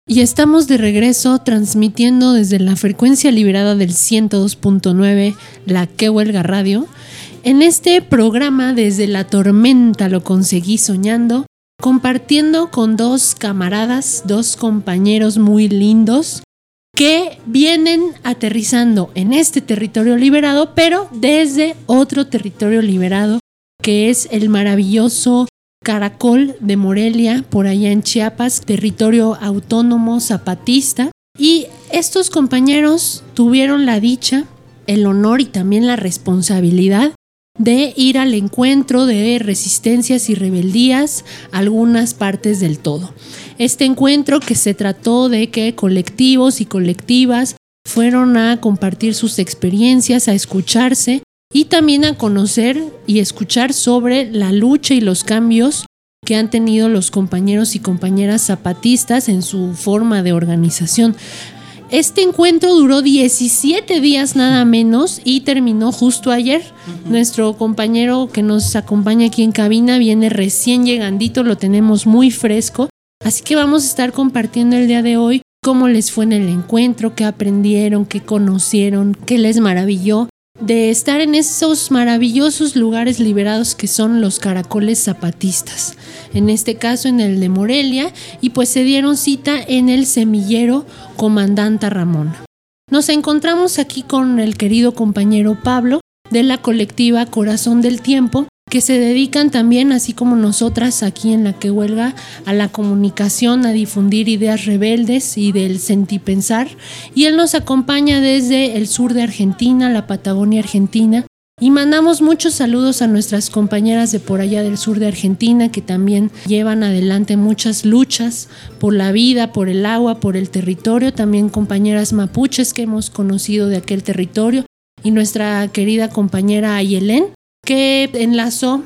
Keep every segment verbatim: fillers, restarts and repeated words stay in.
Y estamos de regreso transmitiendo desde la frecuencia liberada del ciento dos punto nueve, la Que Huelga Radio. En este programa, Desde la Tormenta lo conseguí soñando, compartiendo con dos camaradas, dos compañeros muy lindos que vienen aterrizando en este territorio liberado, pero desde otro territorio liberado, que es el maravilloso Caracol de Morelia, por allá en Chiapas, territorio autónomo zapatista. Y estos compañeros tuvieron la dicha, el honor y también la responsabilidad de ir al encuentro de resistencias y rebeldías a algunas partes del todo. Este encuentro que se trató de que colectivos y colectivas fueron a compartir sus experiencias, a escucharse y también a conocer y escuchar sobre la lucha y los cambios que han tenido los compañeros y compañeras zapatistas en su forma de organización. Este encuentro duró diecisiete días nada menos y terminó justo ayer. Uh-huh. Nuestro compañero que nos acompaña aquí en cabina viene recién llegandito, lo tenemos muy fresco. Así que vamos a estar compartiendo el día de hoy cómo les fue en el encuentro, qué aprendieron, qué conocieron, qué les maravilló de estar en esos maravillosos lugares liberados que son los caracoles zapatistas, en este caso en el de Morelia, y pues se dieron cita en el semillero Comandanta Ramona. Nos encontramos aquí con el querido compañero Pablo de la colectiva Corazón del Tiempo, que se dedican también, así como nosotras aquí en la Que Huelga, a la comunicación, a difundir ideas rebeldes y del sentipensar. Y él nos acompaña desde el sur de Argentina, la Patagonia Argentina. Y mandamos muchos saludos a nuestras compañeras de por allá del sur de Argentina, que también llevan adelante muchas luchas por la vida, por el agua, por el territorio. También compañeras mapuches que hemos conocido de aquel territorio. Y nuestra querida compañera Ayelén, que enlazó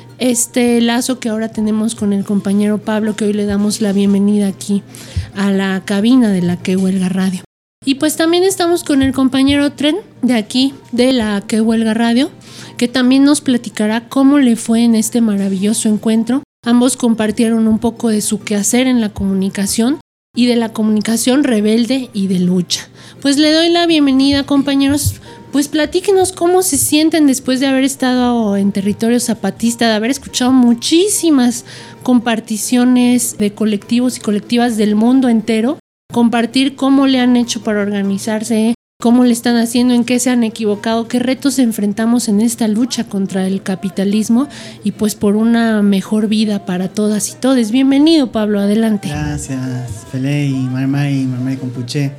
este lazo que ahora tenemos con el compañero Pablo, que hoy le damos la bienvenida aquí a la cabina de la Que Huelga Radio. Y pues también estamos con el compañero Tren de aquí de la Que Huelga Radio, que también nos platicará cómo le fue en este maravilloso encuentro. Ambos compartieron un poco de su quehacer en la comunicación y de la comunicación rebelde y de lucha. Pues le doy la bienvenida, compañeros. Pues platíquenos cómo se sienten después de haber estado en territorio zapatista, de haber escuchado muchísimas comparticiones de colectivos y colectivas del mundo entero, compartir cómo le han hecho para organizarse, cómo le están haciendo, en qué se han equivocado, qué retos enfrentamos en esta lucha contra el capitalismo y pues por una mejor vida para todas y todes. Bienvenido, Pablo, adelante. Gracias, Feley, Marmay, Marmay Compuché.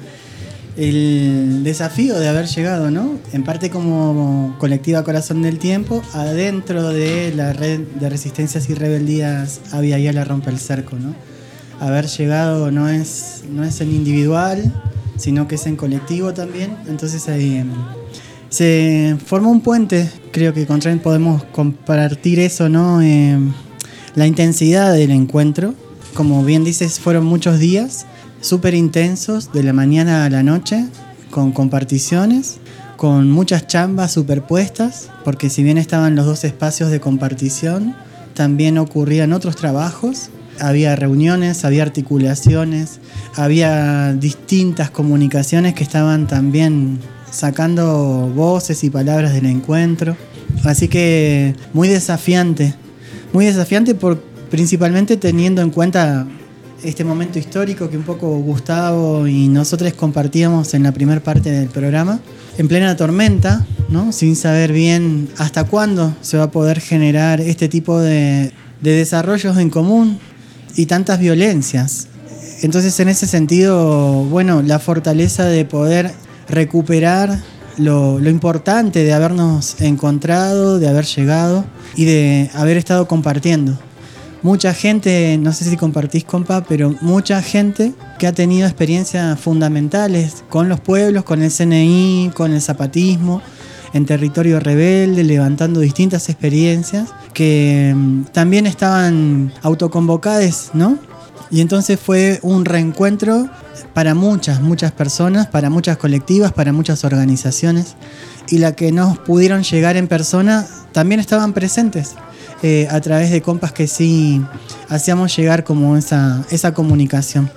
El desafío de haber llegado, ¿no? En parte como colectiva Corazón del Tiempo, adentro de la red de resistencias y rebeldías Avia Yala Rompe el Cerco, ¿no? Haber llegado no es, no es en individual, sino que es en colectivo también. Entonces ahí eh, se formó un puente. Creo que con Tren podemos compartir eso, ¿no? Eh, la intensidad del encuentro. Como bien dices, fueron muchos días súper intensos, de la mañana a la noche, con comparticiones, con muchas chambas superpuestas, porque si bien estaban los dos espacios de compartición, también ocurrían otros trabajos, había reuniones, había articulaciones, había distintas comunicaciones que estaban también sacando voces y palabras del encuentro, así que muy desafiante, muy desafiante por, principalmente teniendo en cuenta este momento histórico que un poco Gustavo y nosotros compartíamos en la primera parte del programa, en plena tormenta, ¿no? Sin saber bien hasta cuándo se va a poder generar este tipo de, de desarrollos en común y tantas violencias. Entonces, en ese sentido, bueno, la fortaleza de poder recuperar lo, lo importante de habernos encontrado, de haber llegado y de haber estado compartiendo. Mucha gente, no sé si compartís, compa, pero mucha gente que ha tenido experiencias fundamentales con los pueblos, con el C N I, con el zapatismo, en territorio rebelde, levantando distintas experiencias que um, también estaban autoconvocadas, ¿no? Y entonces fue un reencuentro para muchas, muchas personas, para muchas colectivas, para muchas organizaciones, y la que no pudieron llegar en persona también estaban presentes. Eh, a través de compas que sí hacíamos llegar como esa, esa comunicación.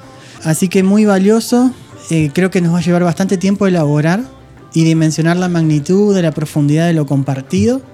Así que muy valioso, eh, creo que nos va a llevar bastante tiempo elaborar y dimensionar la magnitud de la profundidad de lo compartido.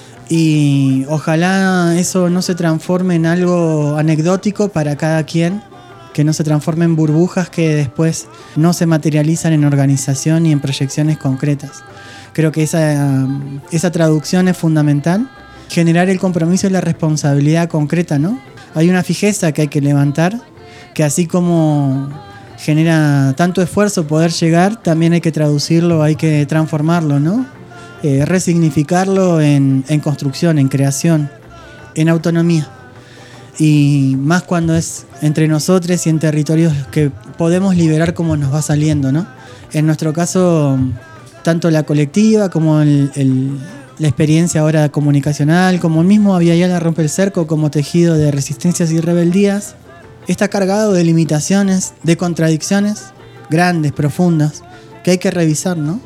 Y ojalá eso no se transforme en algo anecdótico para cada quien, que no se transforme en burbujas que después no se materializan en organización y en proyecciones concretas. Creo que esa, esa traducción es fundamental. Generar el compromiso y la responsabilidad concreta, ¿no? Hay una fijeza que hay que levantar, que así como genera tanto esfuerzo poder llegar, también hay que traducirlo, hay que transformarlo, ¿no? Eh, resignificarlo en, en construcción, en creación, en autonomía. Y más cuando es entre nosotros y en territorios que podemos liberar como nos va saliendo, ¿no? En nuestro caso, tanto la colectiva como el, el, la experiencia ahora comunicacional, como el mismo Abya Yala Rompe el Cerco como tejido de resistencias y rebeldías, está cargado de limitaciones, de contradicciones grandes, profundas, que hay que revisar, ¿no?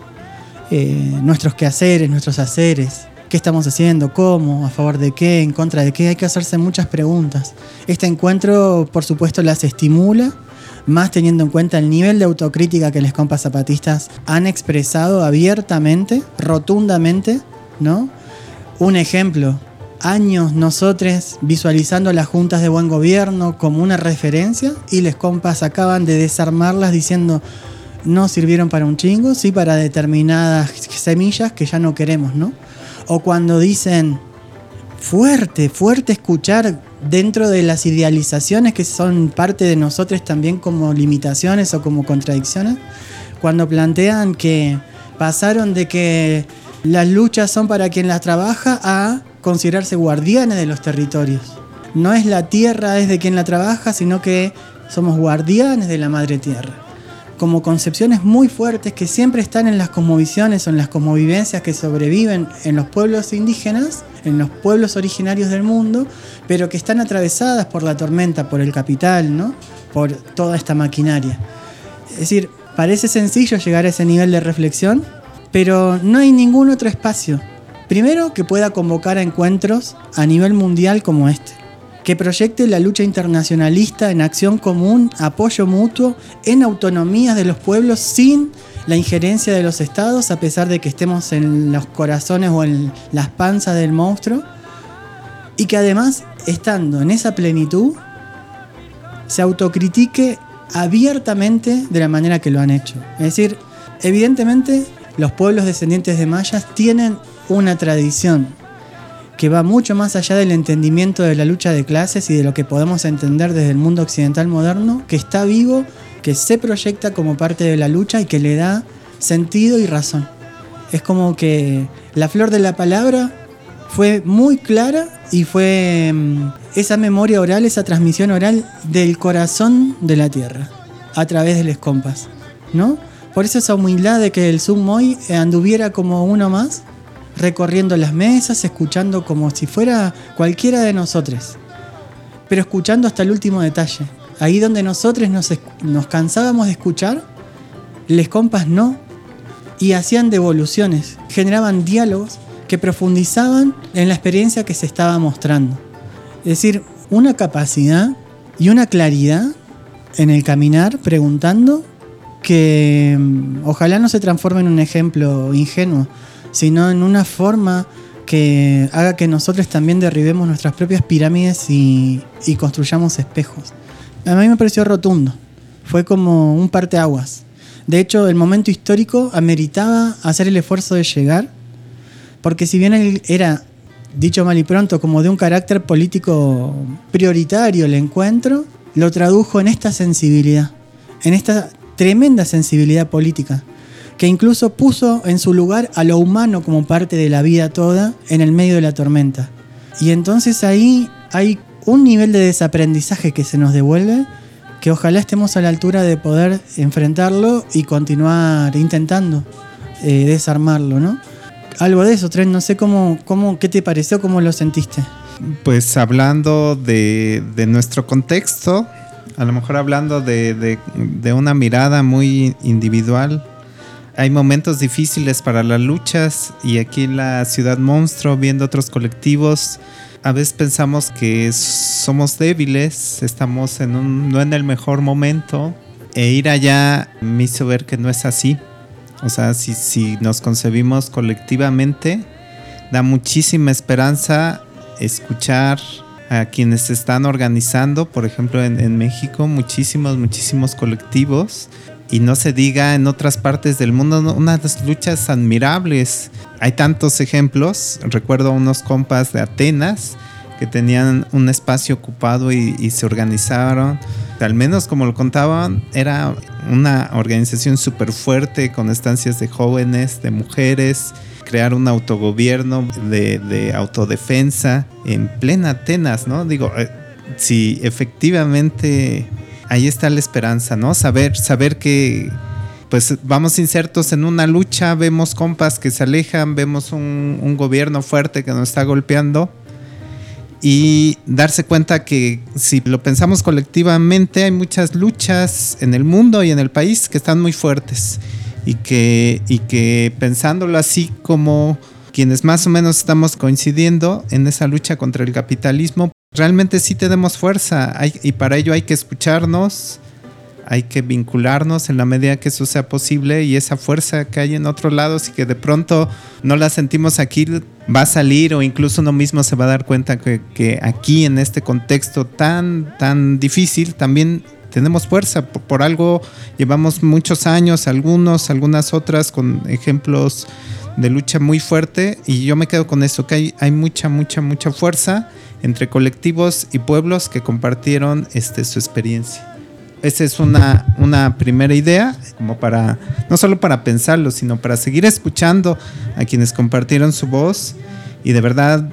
Eh, nuestros quehaceres, nuestros haceres, qué estamos haciendo, cómo, a favor de qué, en contra de qué, hay que hacerse muchas preguntas. Este encuentro, por supuesto, las estimula, más teniendo en cuenta el nivel de autocrítica que los compas zapatistas han expresado abiertamente, rotundamente, ¿no? Un ejemplo, años nosotros visualizando las juntas de buen gobierno como una referencia y les compas acaban de desarmarlas diciendo no sirvieron para un chingo, sí para determinadas semillas que ya no queremos, ¿no? O cuando dicen fuerte, fuerte escuchar dentro de las idealizaciones que son parte de nosotros también como limitaciones o como contradicciones, cuando plantean que pasaron de que las luchas son para quien las trabaja a considerarse guardianes de los territorios. No es la tierra, es de quien la trabaja, sino que somos guardianes de la madre tierra. Como concepciones muy fuertes que siempre están en las cosmovisiones o en las cosmovivencias que sobreviven en los pueblos indígenas, en los pueblos originarios del mundo, pero que están atravesadas por la tormenta, por el capital, ¿no? Por toda esta maquinaria. Es decir, parece sencillo llegar a ese nivel de reflexión, pero no hay ningún otro espacio, primero, que pueda convocar a encuentros a nivel mundial como este, que proyecte la lucha internacionalista en acción común, apoyo mutuo, en autonomías de los pueblos sin la injerencia de los estados, a pesar de que estemos en los corazones o en las panzas del monstruo, y que además, estando en esa plenitud, se autocritique abiertamente de la manera que lo han hecho. Es decir, evidentemente los pueblos descendientes de mayas tienen una tradición que va mucho más allá del entendimiento de la lucha de clases y de lo que podemos entender desde el mundo occidental moderno, que está vivo, que se proyecta como parte de la lucha y que le da sentido y razón. Es como que la flor de la palabra fue muy clara y fue esa memoria oral, esa transmisión oral del corazón de la tierra, a través de los compas, ¿no? Por eso esa humildad de que el Summoy anduviera como uno más, recorriendo las mesas, escuchando como si fuera cualquiera de nosotros, pero escuchando hasta el último detalle. Ahí donde nosotros nos, nos cansábamos de escuchar, les compas no, y hacían devoluciones, generaban diálogos que profundizaban en la experiencia que se estaba mostrando. Es decir, una capacidad y una claridad en el caminar, preguntando, que ojalá no se transforme en un ejemplo ingenuo, sino en una forma que haga que nosotros también derribemos nuestras propias pirámides y, y construyamos espejos. A mí me pareció rotundo, fue como un parteaguas. De hecho, el momento histórico ameritaba hacer el esfuerzo de llegar, porque si bien él era, dicho mal y pronto, como de un carácter político prioritario el encuentro, lo tradujo en esta sensibilidad, en esta tremenda sensibilidad política, que incluso puso en su lugar a lo humano como parte de la vida toda en el medio de la tormenta. Y entonces ahí hay un nivel de desaprendizaje que se nos devuelve, que ojalá estemos a la altura de poder enfrentarlo y continuar intentando eh, desarmarlo, ¿no? Algo de eso, Tren, no sé cómo, cómo, qué te pareció, cómo lo sentiste. Pues hablando de, de nuestro contexto, a lo mejor hablando de, de, de una mirada muy individual, hay momentos difíciles para las luchas, y aquí en la Ciudad Monstruo, viendo otros colectivos, a veces pensamos que somos débiles, estamos en un, no en el mejor momento, E ir allá me hizo ver que no es así. O sea, si, si nos concebimos colectivamente, da muchísima esperanza escuchar a quienes se están organizando, por ejemplo en, en México, muchísimos, muchísimos colectivos, y no se diga en otras partes del mundo, ¿no? Unas luchas admirables. Hay tantos ejemplos. Recuerdo unos compas de Atenas que tenían un espacio ocupado y, y se organizaron. Al menos como lo contaban, era una organización súper fuerte con estancias de jóvenes, de mujeres, crear un autogobierno de, de autodefensa en plena Atenas, ¿no? Digo, eh, si efectivamente ahí está la esperanza, ¿no? Saber, saber que pues vamos insertos en una lucha, vemos compas que se alejan, vemos un, un gobierno fuerte que nos está golpeando, y darse cuenta que si lo pensamos colectivamente, hay muchas luchas en el mundo y en el país que están muy fuertes, y que, y que pensándolo así, como quienes más o menos estamos coincidiendo en esa lucha contra el capitalismo, realmente sí tenemos fuerza, hay, y para ello hay que escucharnos, hay que vincularnos en la medida que eso sea posible, y esa fuerza que hay en otros lados y que de pronto no la sentimos aquí, va a salir, o incluso uno mismo se va a dar cuenta que, que aquí en este contexto tan, tan difícil también tenemos fuerza. Por, por algo llevamos muchos años, algunos, algunas otras con ejemplos de lucha muy fuerte, y yo me quedo con eso, que hay, hay mucha, mucha, mucha fuerza entre colectivos y pueblos que compartieron este, su experiencia. Esa es una, una primera idea, como para, no solo para pensarlo, sino para seguir escuchando a quienes compartieron su voz, y de verdad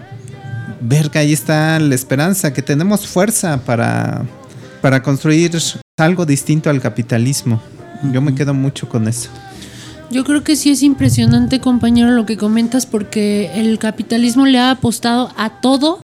ver que ahí está la esperanza, que tenemos fuerza para, para construir algo distinto al capitalismo. Yo me quedo mucho con eso. Yo creo que sí es impresionante, compañero, lo que comentas, porque el capitalismo le ha apostado a todo,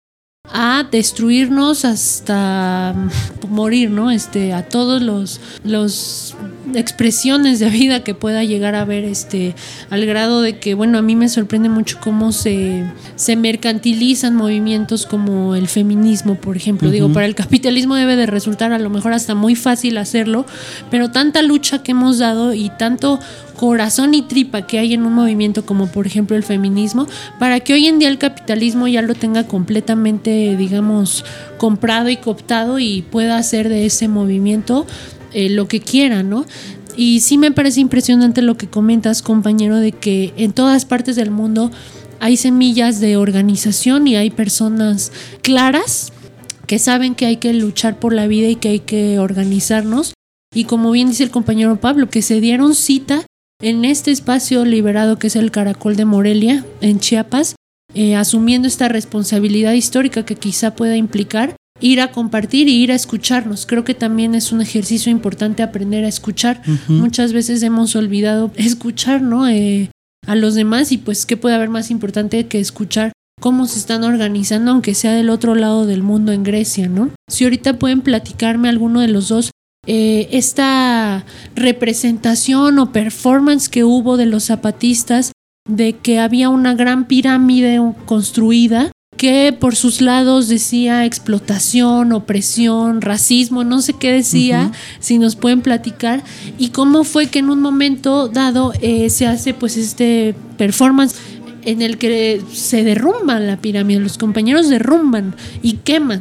a destruirnos hasta morir, ¿no? Este, a todos los, los expresiones de vida que pueda llegar a haber, este, al grado de que, bueno, a mí me sorprende mucho cómo se, se mercantilizan movimientos como el feminismo, por ejemplo. Uh-huh. Digo, para el capitalismo debe de resultar a lo mejor hasta muy fácil hacerlo, pero tanta lucha que hemos dado y tanto corazón y tripa que hay en un movimiento como por ejemplo el feminismo, para que hoy en día el capitalismo ya lo tenga completamente, digamos, comprado y cooptado, y pueda hacer de ese movimiento eh, lo que quiera, ¿no? Y sí me parece impresionante lo que comentas, compañero, de que en todas partes del mundo hay semillas de organización y hay personas claras que saben que hay que luchar por la vida y que hay que organizarnos, y como bien dice el compañero Pablo, que se dieron cita en este espacio liberado que es el Caracol de Morelia, en Chiapas, eh, asumiendo esta responsabilidad histórica que quizá pueda implicar ir a compartir y ir a escucharnos. Creo que también es un ejercicio importante aprender a escuchar. Uh-huh. Muchas veces hemos olvidado escuchar, ¿no? Eh, a los demás, y pues qué puede haber más importante que escuchar cómo se están organizando, aunque sea del otro lado del mundo, en Grecia, ¿no? Si ahorita pueden platicarme alguno de los dos, Eh, esta representación o performance que hubo de los zapatistas, de que había una gran pirámide construida que por sus lados decía explotación, opresión, racismo, no sé qué decía, uh-huh. Si nos pueden platicar, y cómo fue que en un momento dado eh, se hace pues este performance en el que se derrumba la pirámide, los compañeros derrumban y queman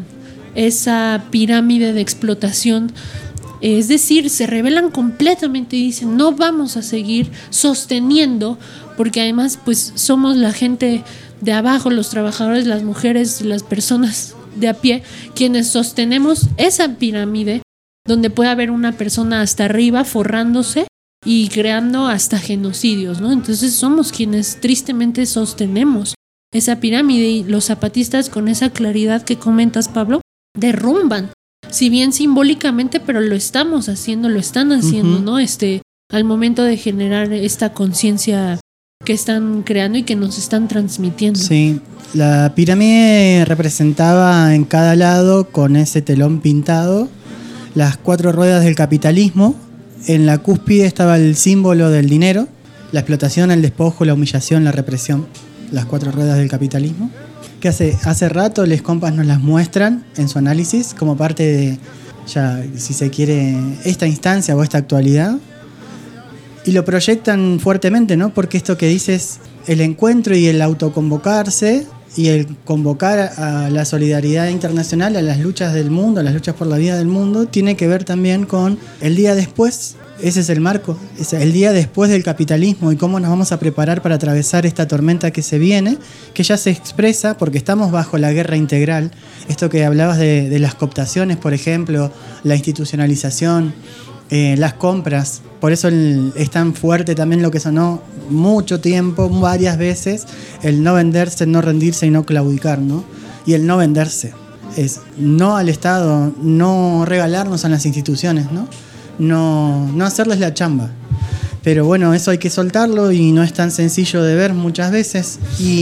esa pirámide de explotación. Es decir, se rebelan completamente y dicen no vamos a seguir sosteniendo, porque además pues somos la gente de abajo, los trabajadores, las mujeres, las personas de a pie, quienes sostenemos esa pirámide donde puede haber una persona hasta arriba forrándose y creando hasta genocidios, ¿no? Entonces somos quienes tristemente sostenemos esa pirámide, y los zapatistas, con esa claridad que comentas, Pablo, derrumban. Si bien simbólicamente, pero lo estamos haciendo, lo están haciendo, uh-huh. ¿no? Este, al momento de generar esta conciencia que están creando y que nos están transmitiendo. Sí, la pirámide representaba en cada lado, con ese telón pintado, las cuatro ruedas del capitalismo. En la cúspide estaba el símbolo del dinero, la explotación, el despojo, la humillación, la represión, las cuatro ruedas del capitalismo. Que hace, hace rato les compas nos las muestran en su análisis como parte de, ya si se quiere, esta instancia o esta actualidad, y lo proyectan fuertemente, ¿no? Porque esto que dices, el encuentro y el autoconvocarse y el convocar a la solidaridad internacional, a las luchas del mundo, a las luchas por la vida del mundo, tiene que ver también con el día después. Ese es el marco, es el día después del capitalismo y cómo nos vamos a preparar para atravesar esta tormenta que se viene, que ya se expresa porque estamos bajo la guerra integral. Esto que hablabas de, de las cooptaciones, por ejemplo, la institucionalización, eh, las compras. Por eso el, es tan fuerte también lo que sonó mucho tiempo, varias veces, el no venderse, no rendirse y no claudicar, ¿no? Y el no venderse es no al Estado, no regalarnos a las instituciones, ¿no? No, no hacerles la chamba. Pero bueno, eso hay que soltarlo y no es tan sencillo de ver muchas veces.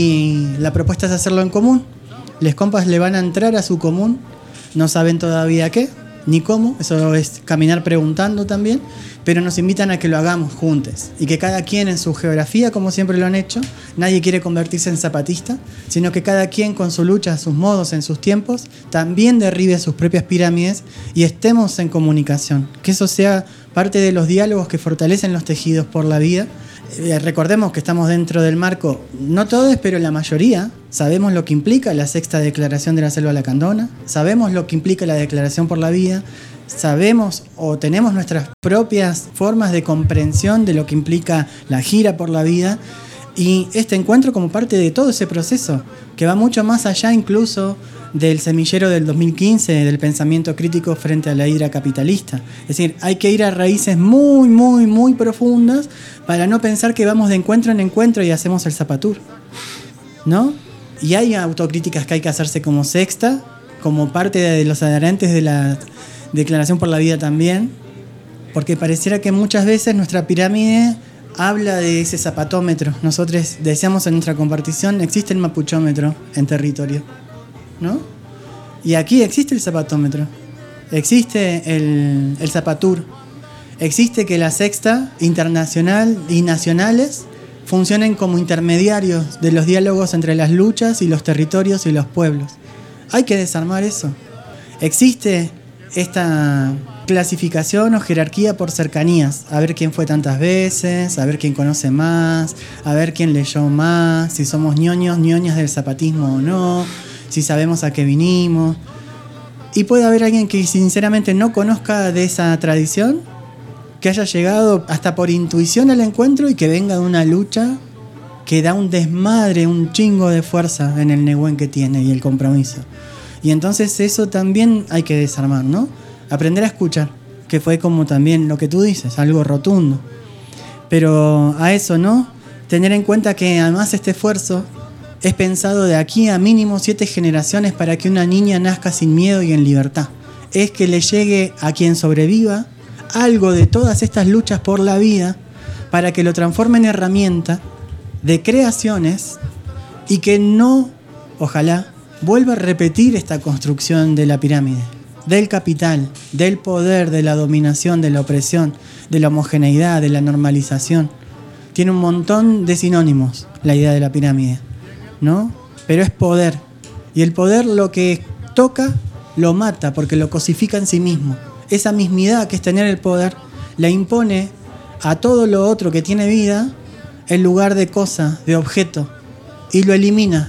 Y la propuesta es hacerlo en común. Les compas le van a entrar a su común, no saben todavía qué, ni cómo, eso es caminar preguntando también, pero nos invitan a que lo hagamos juntos y que cada quien en su geografía, como siempre lo han hecho, nadie quiere convertirse en zapatista, sino que cada quien con su lucha, a sus modos, en sus tiempos, también derribe sus propias pirámides y estemos en comunicación, que eso sea parte de los diálogos que fortalecen los tejidos por la vida. Eh, recordemos que estamos dentro del marco, no todos, pero la mayoría, sabemos lo que implica la sexta declaración de la selva lacandona, sabemos lo que implica la declaración por la vida, sabemos o tenemos nuestras propias formas de comprensión de lo que implica la gira por la vida, y este encuentro como parte de todo ese proceso, que va mucho más allá incluso del semillero del dos mil quince, del pensamiento crítico frente a la hidra capitalista. Es decir, hay que ir a raíces muy, muy, muy profundas para no pensar que vamos de encuentro en encuentro y hacemos el zapatur, ¿no? Y hay autocríticas que hay que hacerse como sexta, como parte de los adherentes de la Declaración por la Vida también, porque pareciera que muchas veces nuestra pirámide habla de ese zapatómetro. Nosotros decíamos en nuestra compartición, existe el mapuchómetro en territorio, ¿no? Y aquí existe el zapatómetro, existe el, el zapatur, existe que la sexta internacional y nacionales funcionen como intermediarios de los diálogos entre las luchas y los territorios y los pueblos. Hay que desarmar eso. Existe esta clasificación o jerarquía por cercanías, a ver quién fue tantas veces, a ver quién conoce más, a ver quién leyó más, si somos ñoños, ñoñas del zapatismo o no, si sabemos a qué vinimos. Y puede haber alguien que sinceramente no conozca de esa tradición, que haya llegado hasta por intuición al encuentro y que venga de una lucha que da un desmadre, un chingo de fuerza en el negüen que tiene y el compromiso. Y entonces eso también hay que desarmar, ¿no? Aprender a escuchar, que fue como también lo que tú dices, algo rotundo. Pero a eso, ¿no? Tener en cuenta que además este esfuerzo es pensado de aquí a mínimo siete generaciones para que una niña nazca sin miedo y en libertad. Es que le llegue a quien sobreviva algo de todas estas luchas por la vida para que lo transforme en herramienta de creaciones y que no, ojalá, vuelva a repetir esta construcción de la pirámide, del capital, del poder, de la dominación, de la opresión, de la homogeneidad, de la normalización. Tiene un montón de sinónimos la idea de la pirámide, ¿no? Pero es poder. Y el poder lo que toca lo mata porque lo cosifica en sí mismo. Esa mismidad que es tener el poder la impone a todo lo otro que tiene vida en lugar de cosa, de objeto, y lo elimina.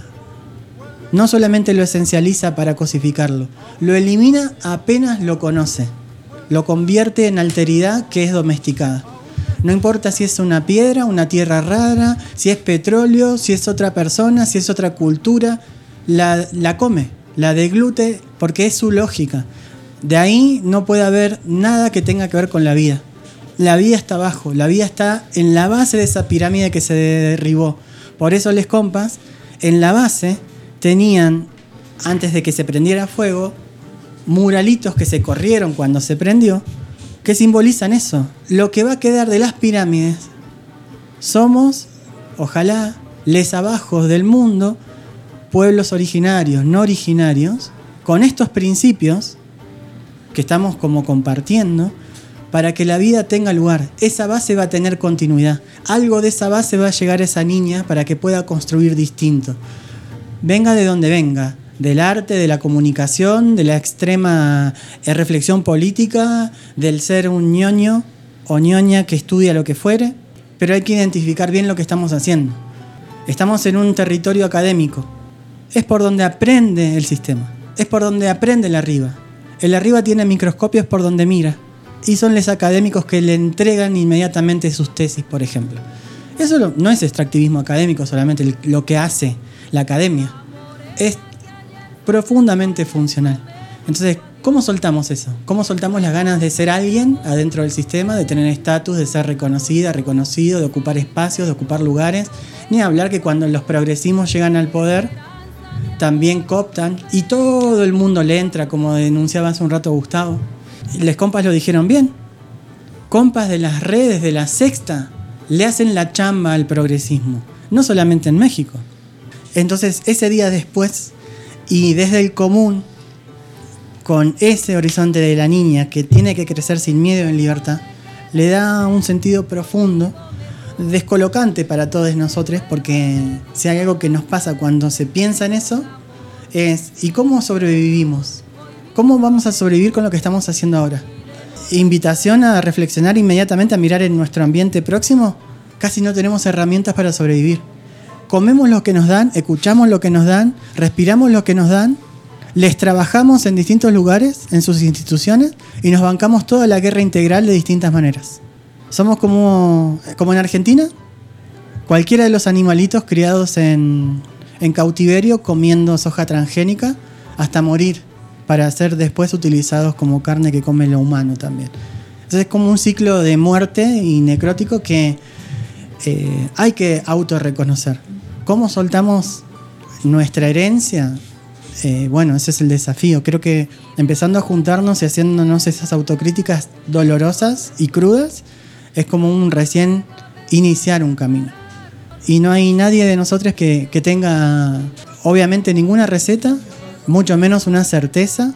No solamente lo esencializa para cosificarlo, lo elimina apenas lo conoce. Lo convierte en alteridad que es domesticada. No importa si es una piedra, una tierra rara, si es petróleo, si es otra persona, si es otra cultura, la, la come, la deglute porque es su lógica. De ahí no puede haber nada que tenga que ver con la vida. La vida está abajo, la vida está en la base de esa pirámide que se derribó. Por eso les compas, en la base tenían, antes de que se prendiera fuego, muralitos que se corrieron cuando se prendió, que simbolizan eso. Lo que va a quedar de las pirámides somos, ojalá, les abajos del mundo, pueblos originarios, no originarios, con estos principios que estamos como compartiendo, para que la vida tenga lugar. Esa base va a tener continuidad. Algo de esa base va a llegar a esa niña para que pueda construir distinto. Venga de donde venga, del arte, de la comunicación, de la extrema eh, reflexión política, del ser un ñoño o ñoña que estudia lo que fuere, pero hay que identificar bien lo que estamos haciendo. Estamos en un territorio académico, es por donde aprende el sistema, es por donde aprende el arriba. El arriba tiene microscopios por donde mira, y son los académicos que le entregan inmediatamente sus tesis, por ejemplo. Eso no es extractivismo académico solamente, lo que hace la academia. Es profundamente funcional. Entonces, ¿cómo soltamos eso? ¿Cómo soltamos las ganas de ser alguien adentro del sistema, de tener estatus, de ser reconocida, reconocido, de ocupar espacios, de ocupar lugares? Ni hablar que cuando los progresismos llegan al poder, también cooptan y todo el mundo le entra, como denunciaba hace un rato Gustavo. Y les compas lo dijeron bien. Compas de las redes de la Sexta le hacen la chamba al progresismo, no solamente en México. Entonces, ese día después, y desde el común, con ese horizonte de la niña que tiene que crecer sin miedo en libertad, le da un sentido profundo, descolocante para todos nosotros, porque si hay algo que nos pasa cuando se piensa en eso, es ¿y cómo sobrevivimos? ¿Cómo vamos a sobrevivir con lo que estamos haciendo ahora? Invitación a reflexionar inmediatamente, a mirar en nuestro ambiente próximo. Casi no tenemos herramientas para sobrevivir. Comemos lo que nos dan, escuchamos lo que nos dan, respiramos lo que nos dan, les trabajamos en distintos lugares, en sus instituciones, y nos bancamos toda la guerra integral de distintas maneras. Somos como, como en Argentina, cualquiera de los animalitos criados en, en cautiverio comiendo soja transgénica hasta morir, para ser después utilizados como carne que come lo humano también. Entonces es como un ciclo de muerte y necrótico que eh, hay que autorreconocer. ¿Cómo soltamos nuestra herencia? Eh, bueno, ese es el desafío. Creo que empezando a juntarnos y haciéndonos esas autocríticas dolorosas y crudas es como un recién iniciar un camino. Y no hay nadie de nosotros que, que tenga obviamente ninguna receta, mucho menos una certeza,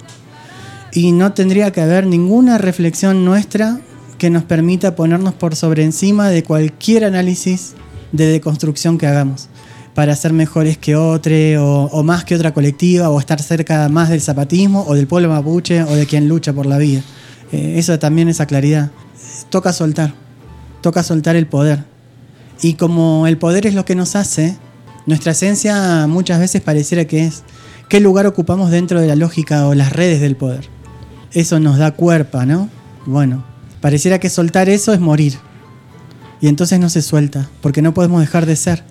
y no tendría que haber ninguna reflexión nuestra que nos permita ponernos por sobre encima de cualquier análisis de deconstrucción que hagamos para ser mejores que otro o, o más que otra colectiva o estar cerca más del zapatismo o del pueblo mapuche o de quien lucha por la vida. Eh, eso también, esa claridad. Toca soltar, toca soltar el poder. Y como el poder es lo que nos hace, nuestra esencia muchas veces pareciera que es qué lugar ocupamos dentro de la lógica o las redes del poder. Eso nos da cuerpo, ¿no? Bueno, pareciera que soltar eso es morir. Y entonces no se suelta, porque no podemos dejar de ser.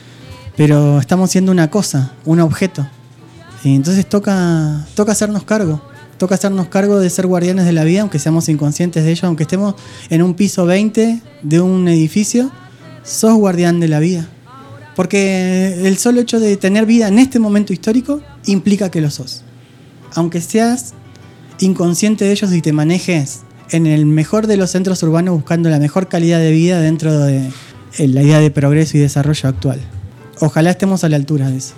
Pero estamos siendo una cosa, un objeto. Y entonces toca, toca hacernos cargo. Toca hacernos cargo de ser guardianes de la vida, aunque seamos inconscientes de ello, aunque estemos en un piso veinte de un edificio, sos guardián de la vida. Porque el solo hecho de tener vida en este momento histórico implica que lo sos. Aunque seas inconsciente de ellos y te manejes en el mejor de los centros urbanos buscando la mejor calidad de vida dentro de la idea de progreso y desarrollo actual. Ojalá estemos a la altura de eso.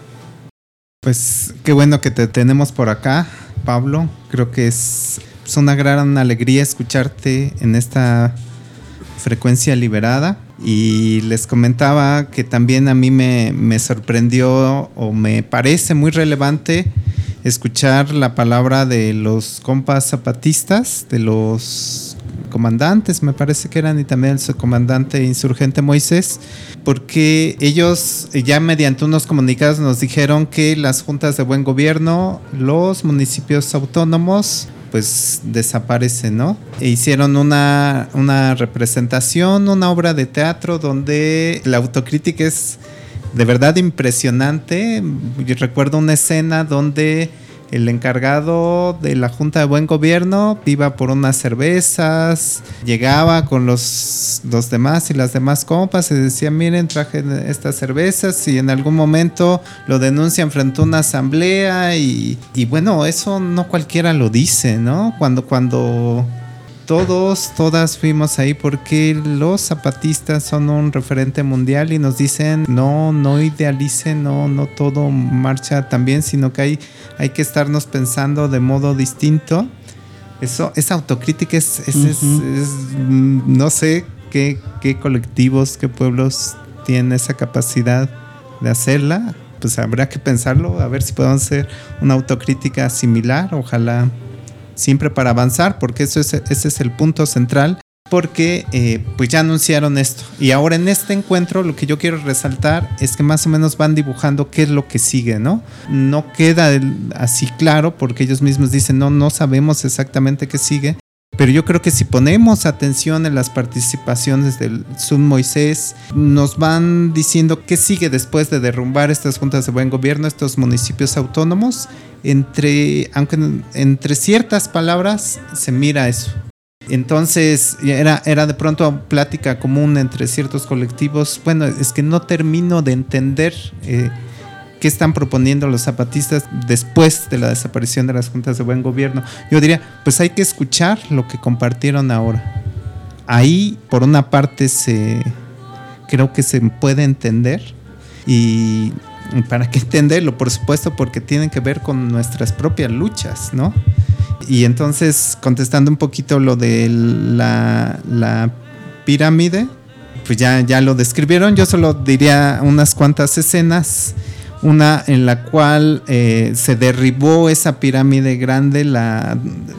Pues qué bueno que te tenemos por acá, Pablo. Creo que es, es una gran alegría escucharte en esta frecuencia liberada. Y les comentaba que también a mí me, me sorprendió o me parece muy relevante escuchar la palabra de los compas zapatistas, de los comandantes, me parece que eran, y también el comandante insurgente Moisés, porque ellos ya mediante unos comunicados nos dijeron que las juntas de buen gobierno, los municipios autónomos, pues desaparecen, ¿no? E hicieron una, una representación, una obra de teatro donde la autocrítica es de verdad impresionante. Yo recuerdo una escena donde el encargado de la Junta de Buen Gobierno iba por unas cervezas, llegaba con los, los demás y las demás compas y decía, miren, traje estas cervezas, y en algún momento lo denuncian frente a una asamblea y, y bueno, eso no cualquiera lo dice, ¿no? Cuando, cuando todos, todas fuimos ahí porque los zapatistas son un referente mundial y nos dicen, no, no idealicen, no, no todo marcha tan bien, sino que hay, hay que estarnos pensando de modo distinto. Eso, esa autocrítica es, es, uh-huh. es, es no sé qué, qué colectivos, qué pueblos tienen esa capacidad de hacerla. pues habrá que pensarlo, a ver si podemos hacer una autocrítica similar, ojalá siempre para avanzar, porque eso es, ese es el punto central, porque eh, pues ya anunciaron esto. Y ahora en este encuentro lo que yo quiero resaltar es que más o menos van dibujando qué es lo que sigue, ¿no? No queda el, así claro, porque ellos mismos dicen, no, no sabemos exactamente qué sigue. Pero yo creo que si ponemos atención en las participaciones del Sun Moisés, nos van diciendo qué sigue después de derrumbar estas juntas de buen gobierno, estos municipios autónomos. Entre, aunque entre ciertas palabras se mira eso. Entonces era, era de pronto plática común entre ciertos colectivos. Bueno, es que no termino de entender eh, qué están proponiendo los zapatistas después de la desaparición de las juntas de buen gobierno. Yo diría, pues hay que escuchar lo que compartieron ahora. Ahí, por una parte, se, creo que se puede entender. Y para qué entenderlo, por supuesto, porque tienen que ver con nuestras propias luchas, ¿no? Y entonces, contestando un poquito lo de la, la pirámide, pues ya, ya lo describieron. Yo solo diría unas cuantas escenas. Una en la cual eh, se derribó esa pirámide grande, la,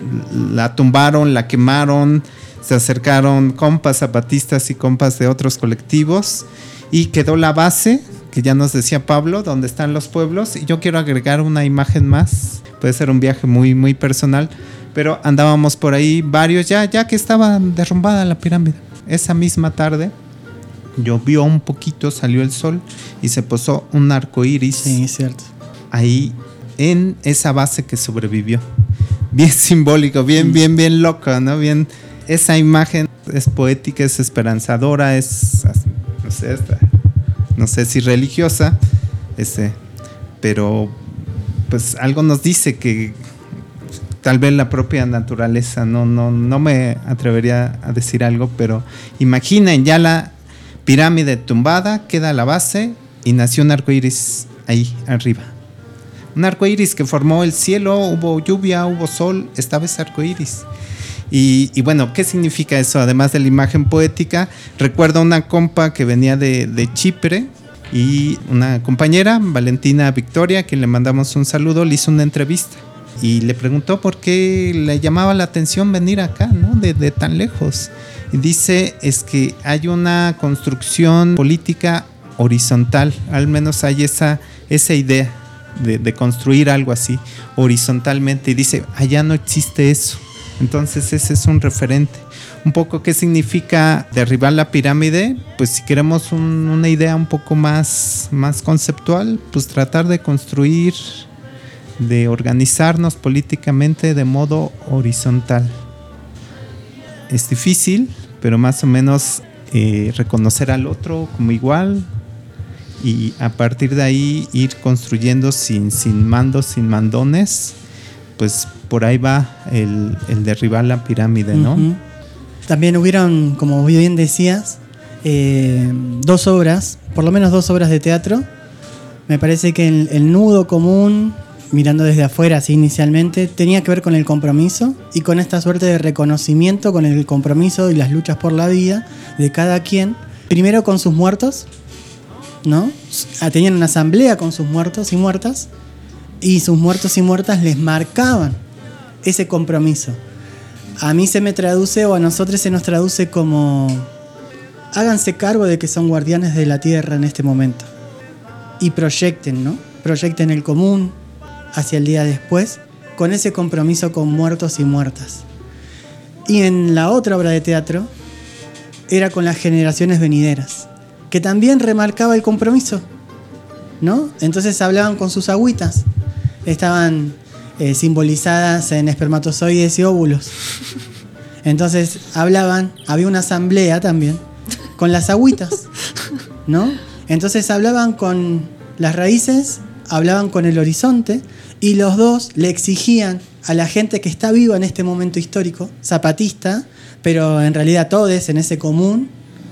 la tumbaron, la quemaron, se acercaron compas zapatistas y compas de otros colectivos y quedó la base, que ya nos decía Pablo, donde están los pueblos. Y yo quiero agregar una imagen más, puede ser un viaje muy, muy personal, pero andábamos por ahí varios ya, ya que estaba derrumbada la pirámide. Esa misma tarde llovió un poquito, salió el sol y se posó un arco iris. Sí, es cierto. Ahí en esa base que sobrevivió. Bien simbólico, bien, bien, bien loco, ¿no? Bien, esa imagen es poética, es esperanzadora, es, no sé, no sé si religiosa, este, pero pues algo nos dice que tal vez la propia naturaleza, no, no, no me atrevería a decir algo, pero imaginen ya la pirámide tumbada, queda la base y nació un arco iris ahí arriba. Un arco iris que formó el cielo, hubo lluvia, hubo sol, estaba ese arco iris. Y, y bueno, ¿qué significa eso? Además de la imagen poética, recuerdo una compa que venía de, de Chipre y una compañera, Valentina Victoria, a quien le mandamos un saludo, le hizo una entrevista y le preguntó por qué le llamaba la atención venir acá, ¿no? De, de tan lejos. Y dice, es que hay una construcción política horizontal, al menos hay esa, esa idea de, de construir algo así horizontalmente. Y dice, allá no existe eso. Entonces ese es un referente. Un poco qué significa derribar la pirámide, pues si queremos un, una idea un poco más, más conceptual, pues tratar de construir, de organizarnos políticamente de modo horizontal. Es difícil, pero más o menos eh, reconocer al otro como igual y a partir de ahí ir construyendo sin, sin mandos, sin mandones, pues por ahí va el, el derribar la pirámide, ¿no? Uh-huh. También hubieron, como bien decías, eh, dos obras, por lo menos dos obras de teatro. Me parece que el, el nudo común, mirando desde afuera así inicialmente, tenía que ver con el compromiso y con esta suerte de reconocimiento con el compromiso y las luchas por la vida de cada quien. Primero con sus muertos, ¿no? Tenían una asamblea con sus muertos y muertas y sus muertos y muertas les marcaban ese compromiso. A mí se me traduce, o a nosotros se nos traduce como: háganse cargo de que son guardianes de la tierra en este momento y proyecten, ¿no? Proyecten el común hacia el día después, con ese compromiso con muertos y muertas. Y en la otra obra de teatro era con las generaciones venideras, que también remarcaba el compromiso, ¿no? Entonces hablaban con sus agüitas, estaban eh, simbolizadas en espermatozoides y óvulos. Entonces hablaban, había una asamblea también, con las agüitas, ¿no? Entonces hablaban con las raíces, hablaban con el horizonte, y los dos le exigían a la gente que está viva en este momento histórico, zapatista, pero en realidad todos en ese común,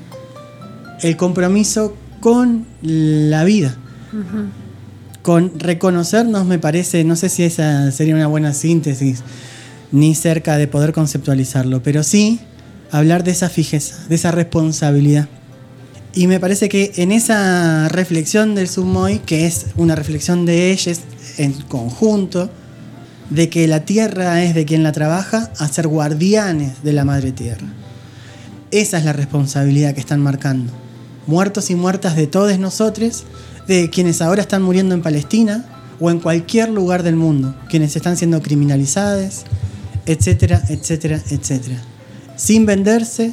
el compromiso con la vida. Uh-huh. Con reconocernos, me parece, no sé si esa sería una buena síntesis, ni cerca de poder conceptualizarlo, pero sí hablar de esa fijeza, de esa responsabilidad. Y me parece que en esa reflexión del Submoy, que es una reflexión de ellos en conjunto, de que la tierra es de quien la trabaja, a ser guardianes de la madre tierra. Esa es la responsabilidad que están marcando. Muertos y muertas de todos nosotros, de quienes ahora están muriendo en Palestina o en cualquier lugar del mundo, quienes están siendo criminalizados, etcétera, etcétera, etcétera. Sin venderse,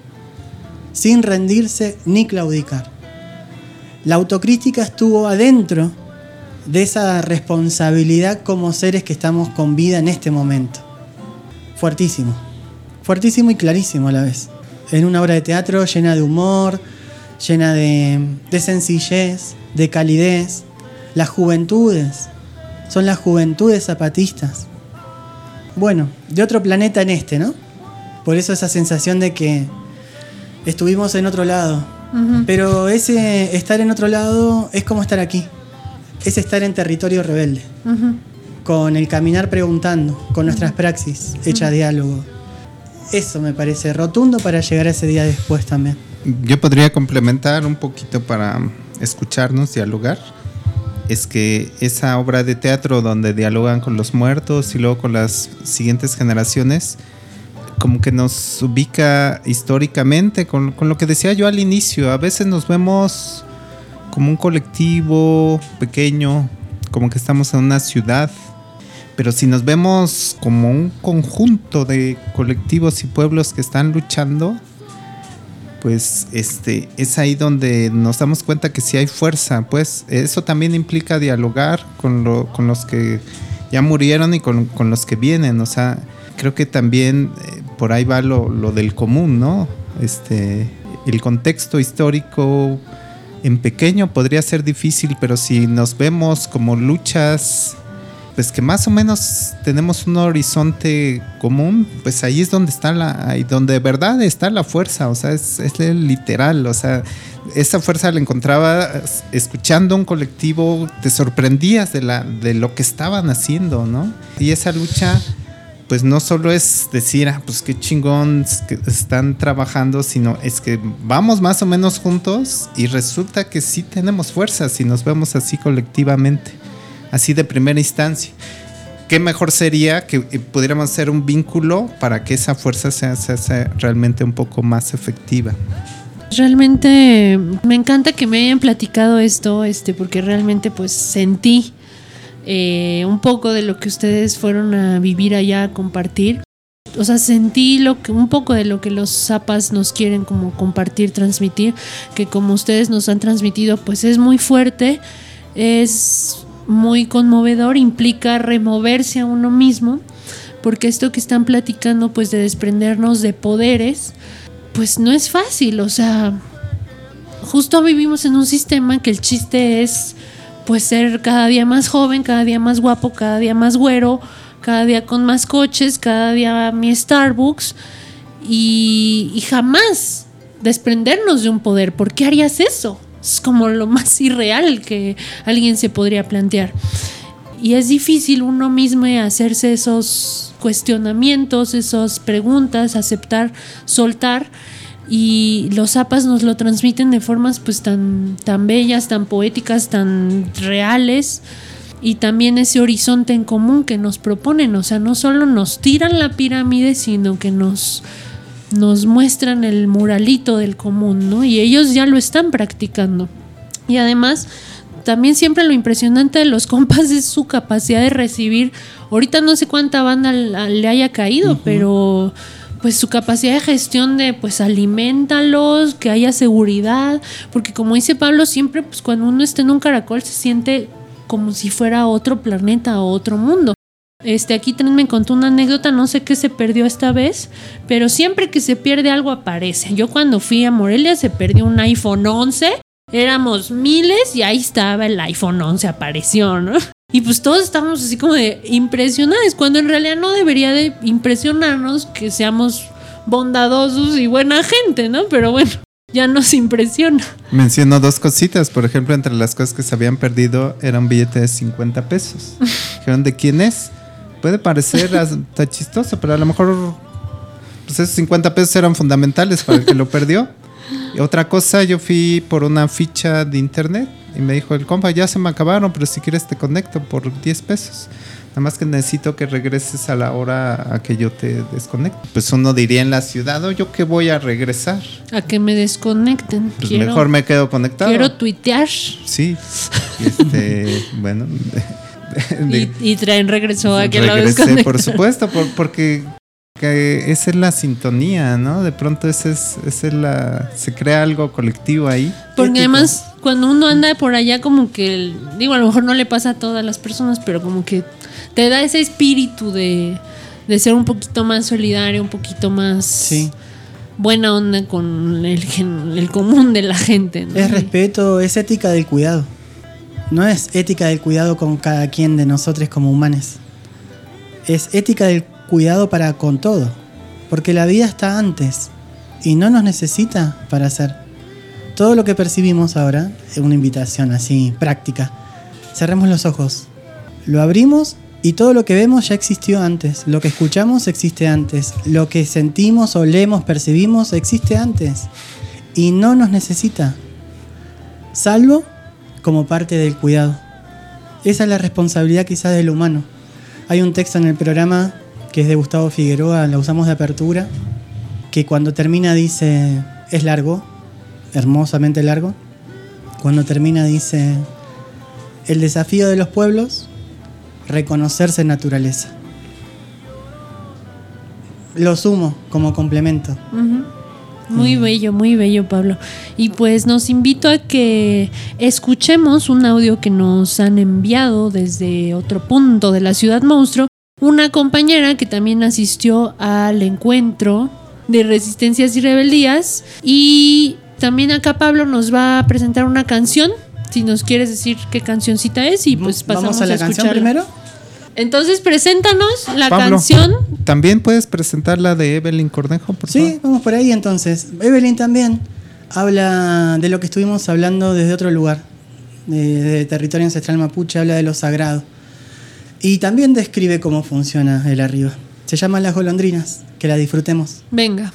sin rendirse ni claudicar. La autocrítica estuvo adentro de esa responsabilidad como seres que estamos con vida en este momento. Fuertísimo. Fuertísimo y clarísimo a la vez. En una obra de teatro llena de humor, llena de, de sencillez, de calidez. Las juventudes, son las juventudes zapatistas. Bueno, de otro planeta en este, ¿no? Por eso esa sensación de que estuvimos en otro lado. Uh-huh. Pero ese estar en otro lado es como estar aquí. Es estar en territorio rebelde. Uh-huh. Con el caminar preguntando, con nuestras uh-huh. praxis, hecha uh-huh. diálogo. Eso me parece rotundo para llegar a ese día después también. Yo podría complementar un poquito para escucharnos, dialogar. Es que esa obra de teatro donde dialogan con los muertos y luego con las siguientes generaciones, como que nos ubica históricamente con, con lo que decía yo al inicio. A veces nos vemos como un colectivo pequeño, como que estamos en una ciudad, pero si nos vemos como un conjunto de colectivos y pueblos que están luchando, pues este, es ahí donde nos damos cuenta que sí hay fuerza. Pues eso también implica dialogar con, lo, con los que ya murieron y con, con los que vienen. O sea, creo que también eh, por ahí va lo, lo del común, ¿no? Este, el contexto histórico en pequeño podría ser difícil, pero si nos vemos como luchas, pues que más o menos tenemos un horizonte común, pues ahí es donde está la, ahí donde de verdad está la fuerza. O sea, es, es literal. O sea, esa fuerza la encontraba escuchando un colectivo, te sorprendías de la, de lo que estaban haciendo, ¿no? Y esa lucha, pues no solo es decir, ah, pues qué chingón que están trabajando, sino es que vamos más o menos juntos y resulta que sí tenemos fuerza si nos vemos así colectivamente, así de primera instancia. ¿Qué mejor sería que pudiéramos hacer un vínculo para que esa fuerza sea, sea, sea realmente un poco más efectiva? Realmente me encanta que me hayan platicado esto, este, porque realmente pues sentí Eh, un poco de lo que ustedes fueron a vivir allá, a compartir. O sea, sentí lo que, un poco de lo que los zapas nos quieren como compartir, transmitir, que como ustedes nos han transmitido, pues es muy fuerte, es muy conmovedor, implica removerse a uno mismo, porque esto que están platicando, pues de desprendernos de poderes, pues no es fácil. O sea, justo vivimos en un sistema que el chiste es pues ser cada día más joven, cada día más guapo, cada día más güero, cada día con más coches, cada día mi Starbucks y, y jamás desprendernos de un poder. ¿Por qué harías eso? Es como lo más irreal que alguien se podría plantear. Y es difícil uno mismo hacerse esos cuestionamientos, esas preguntas, aceptar, soltar. Y los zapas nos lo transmiten de formas pues tan, tan bellas, tan poéticas, tan reales, y también ese horizonte en común que nos proponen. O sea, no solo nos tiran la pirámide, sino que nos, nos muestran el muralito del común, ¿no? Y ellos ya lo están practicando. Y además, también siempre lo impresionante de los compas es su capacidad de recibir. Ahorita no sé cuánta banda le haya caído, uh-huh. pero pues su capacidad de gestión de pues aliméntalos, que haya seguridad, porque como dice Pablo, siempre pues cuando uno está en un caracol se siente como si fuera otro planeta o otro mundo. Este, aquí también me contó una anécdota, no sé qué se perdió esta vez, pero siempre que se pierde algo aparece. Yo cuando fui a Morelia se perdió un iPhone once, éramos miles y ahí estaba el iPhone once, apareció, ¿no? Y pues todos estábamos así como de impresionados, cuando en realidad no debería de impresionarnos que seamos bondadosos y buena gente, ¿no? Pero bueno, ya nos impresiona. Menciono dos cositas, por ejemplo, entre las cosas que se habían perdido era un billete de cincuenta pesos. Dijeron, ¿de quién es? Puede parecer hasta chistoso, pero a lo mejor pues esos cincuenta pesos eran fundamentales para el que lo perdió. Y otra cosa, yo fui por una ficha de internet y me dijo el compa, ya se me acabaron, pero si quieres te conecto por diez pesos. Nada más que necesito que regreses a la hora a que yo te desconecte. Pues uno diría en la ciudad, oh, ¿yo qué voy a regresar? A que me desconecten. Pues quiero, mejor me quedo conectado. Quiero tuitear. Sí. Este, bueno. De, de, y, y traen regreso a que lo regresé, desconecten. por supuesto, por, porque que esa es la sintonía, ¿no? De pronto esa es, esa es la... se crea algo colectivo ahí. Porque además, cuando uno anda por allá, como que, digo, a lo mejor no le pasa a todas las personas, pero como que te da ese espíritu de, de ser un poquito más solidario, un poquito más sí. buena onda con el, el común de la gente, ¿no? Es respeto, es ética del cuidado. No es ética del cuidado con cada quien de nosotros como humanos. Es ética del cuidado para con todo. Porque la vida está antes y no nos necesita para hacer. Todo lo que percibimos ahora es una invitación así, práctica. Cerremos los ojos. Lo abrimos y todo lo que vemos ya existió antes. Lo que escuchamos existe antes. Lo que sentimos, olemos, percibimos existe antes. Y no nos necesita. Salvo como parte del cuidado. Esa es la responsabilidad quizás del humano. Hay un texto en el programa que es de Gustavo Figueroa, la usamos de apertura, que cuando termina dice, es largo, hermosamente largo. Cuando termina dice, el desafío de los pueblos, reconocerse naturaleza. Lo sumo como complemento. Uh-huh. Muy mm. bello, muy bello, Pablo. Y pues nos invito a que escuchemos un audio que nos han enviado desde otro punto de la Ciudad Monstruo. Una compañera que también asistió al encuentro de Resistencias y Rebeldías. Y también acá Pablo nos va a presentar una canción. Si nos quieres decir qué cancioncita es y pues pasamos ¿Vamos a la a canción escucharla. primero? Entonces preséntanos la Pablo, canción. ¿también puedes presentar la de Evelyn Cornejo, por Sí, favor? vamos por ahí entonces. Evelyn también habla de lo que estuvimos hablando desde otro lugar, de, de territorio ancestral mapuche, habla de lo sagrado. Y también describe cómo funciona el arriba. Se llama Las Golondrinas, que la disfrutemos. Venga.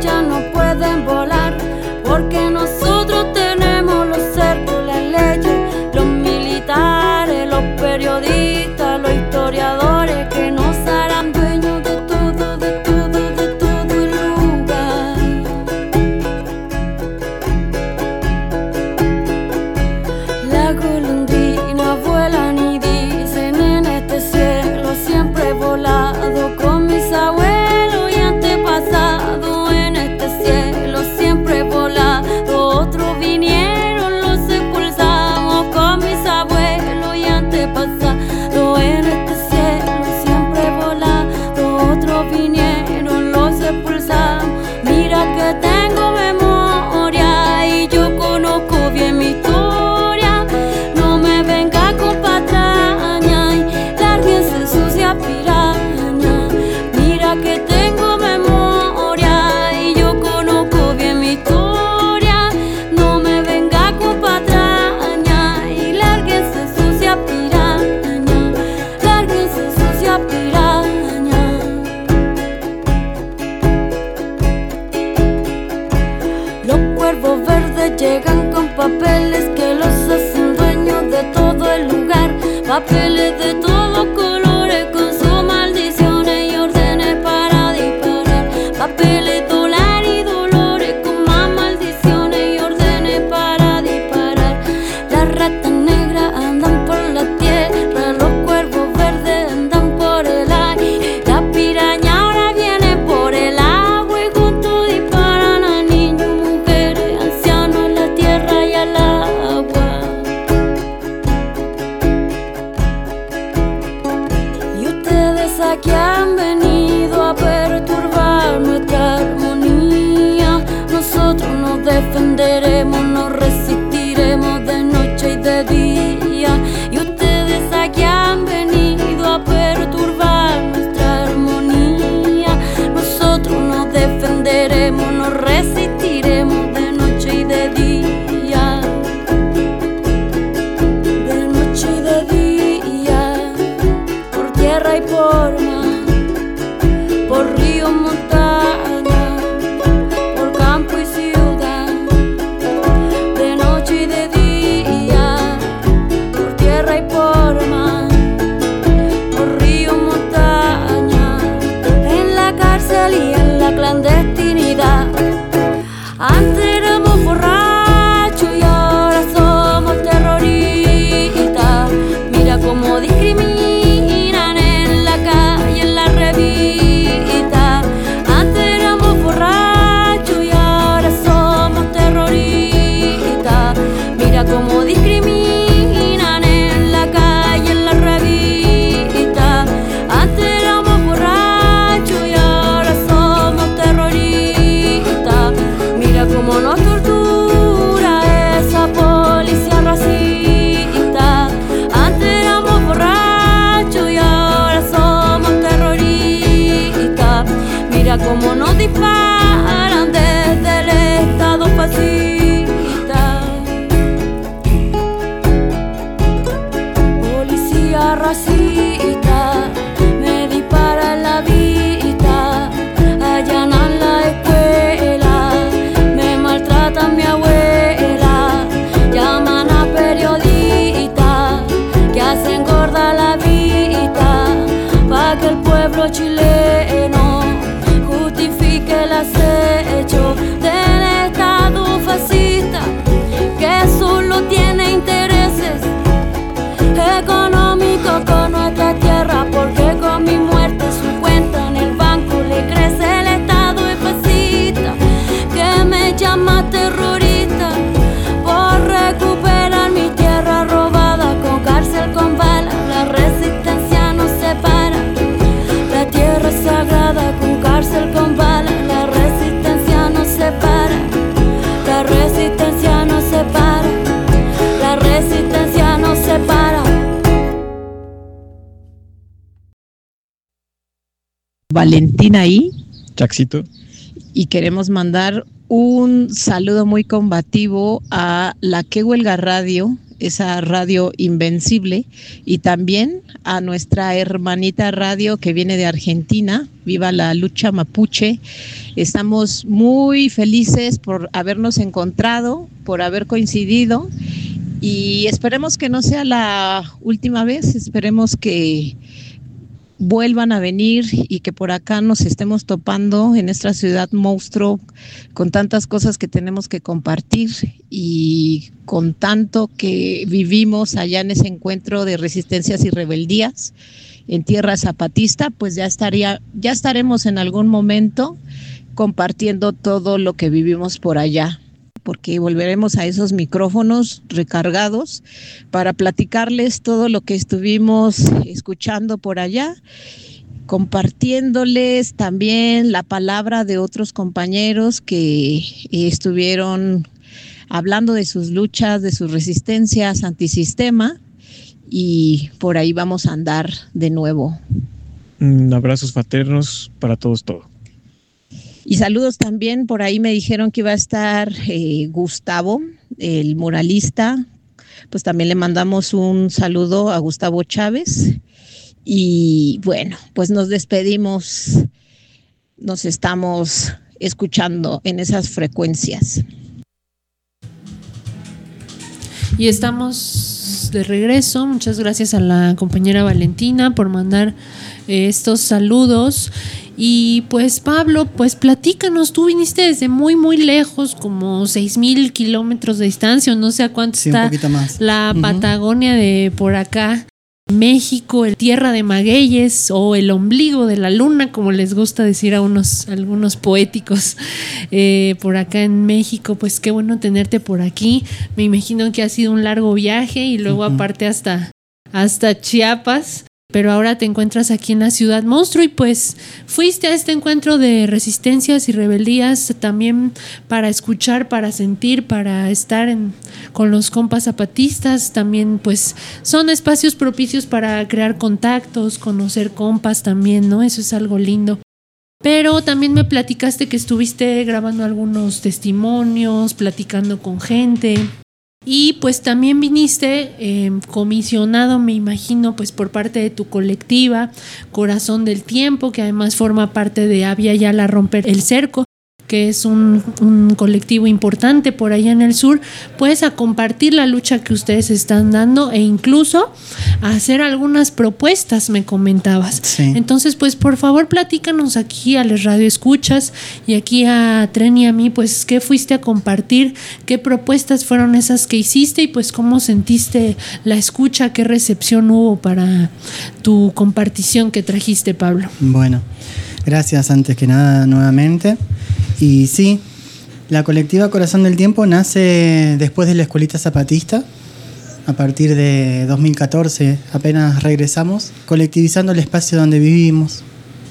Porque nosotros tenemos los cercos, las leyes, llegan con papeles que los hacen dueños de todo el lugar. Papeles de todos colores con sus maldiciones y órdenes para disparar. Papeles, dólar y dolores con más maldiciones y órdenes para disparar. Las ratas negras andan por la tierra, los cuervos verdes andan por el aire. La piraña ahora viene por el agua y juntos disparan a niños, mujeres, ancianos, la tierra y al agua. Y ustedes aquí han venido a perturbar nuestra armonía. Nosotros nos defenderemos, nos resistiremos de noche y de día. Y ustedes aquí han venido a perturbar nuestra armonía. Nosotros nos defenderemos, nos resistiremos de noche y de día. De noche y de día, por tierra y por mar, por río, montaña, por campo y ciudad. De noche y de día, por tierra y por mar, por río, montaña, en la cárcel y en la clandestinidad. Antes éramos borrachos y ahora somos terroristas. Mira cómo discriminan en la calle, en la revista. Antes éramos borrachos y ahora somos terroristas. Mira cómo discriminan en la calle, en la revista. Antes éramos borrachos y ahora somos terroristas. Mira cómo nos tortura esa policía racista. Antes éramos borrachos y ahora somos terroristas. Mira cómo nos disparan desde el estado fascista. Policía racista, me dispara en la vista, allanan la escuela, me maltratan mi abuela, llaman a periodistas que hacen gorda la vista, pa' que el pueblo chileno justifique el acecho del estado fascista, que solo tiene intereses económicos con nuestra tierra, porque con mi muerte su cuenta en el banco le crece. El estado es fascista, que me llama terrorista por recuperar mi tierra robada con cárcel, con bala. La resistencia nos separa, la tierra es sagrada con cárcel, con bala. La resistencia nos separa, la resistencia nos separa, la resistencia nos separa. Valentina ahí. Chaxito. Y queremos mandar un saludo muy combativo a la Que Huelga Radio, esa radio invencible, y también a nuestra hermanita radio que viene de Argentina, Viva la Lucha Mapuche. Estamos muy felices por habernos encontrado, por haber coincidido, y esperemos que no sea la última vez, esperemos que vuelvan a venir y que por acá nos estemos topando en esta ciudad monstruo con tantas cosas que tenemos que compartir y con tanto que vivimos allá en ese encuentro de resistencias y rebeldías en tierra zapatista. Pues ya estaría, ya estaremos en algún momento compartiendo todo lo que vivimos por allá, porque volveremos a esos micrófonos recargados para platicarles todo lo que estuvimos escuchando por allá, compartiéndoles también la palabra de otros compañeros que estuvieron hablando de sus luchas, de sus resistencias antisistema, y por ahí vamos a andar de nuevo. Mm, abrazos fraternos para todos, todo. Y saludos también, por ahí me dijeron que iba a estar eh, Gustavo, el muralista, pues también le mandamos un saludo a Gustavo Chávez. Y bueno, pues nos despedimos, nos estamos escuchando en esas frecuencias. Y estamos de regreso. Muchas gracias a la compañera Valentina por mandar eh, estos saludos. Y pues Pablo, pues platícanos, tú viniste desde muy muy lejos, como seis mil kilómetros de distancia, o no sé a cuánto sí, está la uh-huh. Patagonia de por acá, México, el tierra de magueyes o el ombligo de la luna, como les gusta decir a unos algunos poéticos eh, por acá en México. Pues qué bueno tenerte por aquí. Me imagino que ha sido un largo viaje y luego uh-huh. aparte hasta, hasta Chiapas. Pero ahora te encuentras aquí en la Ciudad Monstruo y pues fuiste a este encuentro de resistencias y rebeldías también para escuchar, para sentir, para estar en, con los compas zapatistas. También pues son espacios propicios para crear contactos, conocer compas también, ¿no? Eso es algo lindo. Pero también me platicaste que estuviste grabando algunos testimonios, platicando con gente. Y pues también viniste eh, comisionado, me imagino, pues por parte de tu colectiva Corazón del Tiempo, que además forma parte de Avia Yala Romper el Cerco, que es un, un colectivo importante por allá en el sur, pues a compartir la lucha que ustedes están dando e incluso a hacer algunas propuestas, me comentabas. Sí. Entonces, pues por favor platícanos aquí a las radioescuchas y aquí a Tren y a mí, pues qué fuiste a compartir, qué propuestas fueron esas que hiciste y pues cómo sentiste la escucha, qué recepción hubo para tu compartición que trajiste, Pablo. Bueno, gracias antes que nada nuevamente. Y sí, la colectiva Corazón del Tiempo nace después de la escuelita zapatista, a partir de dos mil catorce apenas regresamos, colectivizando el espacio donde vivimos,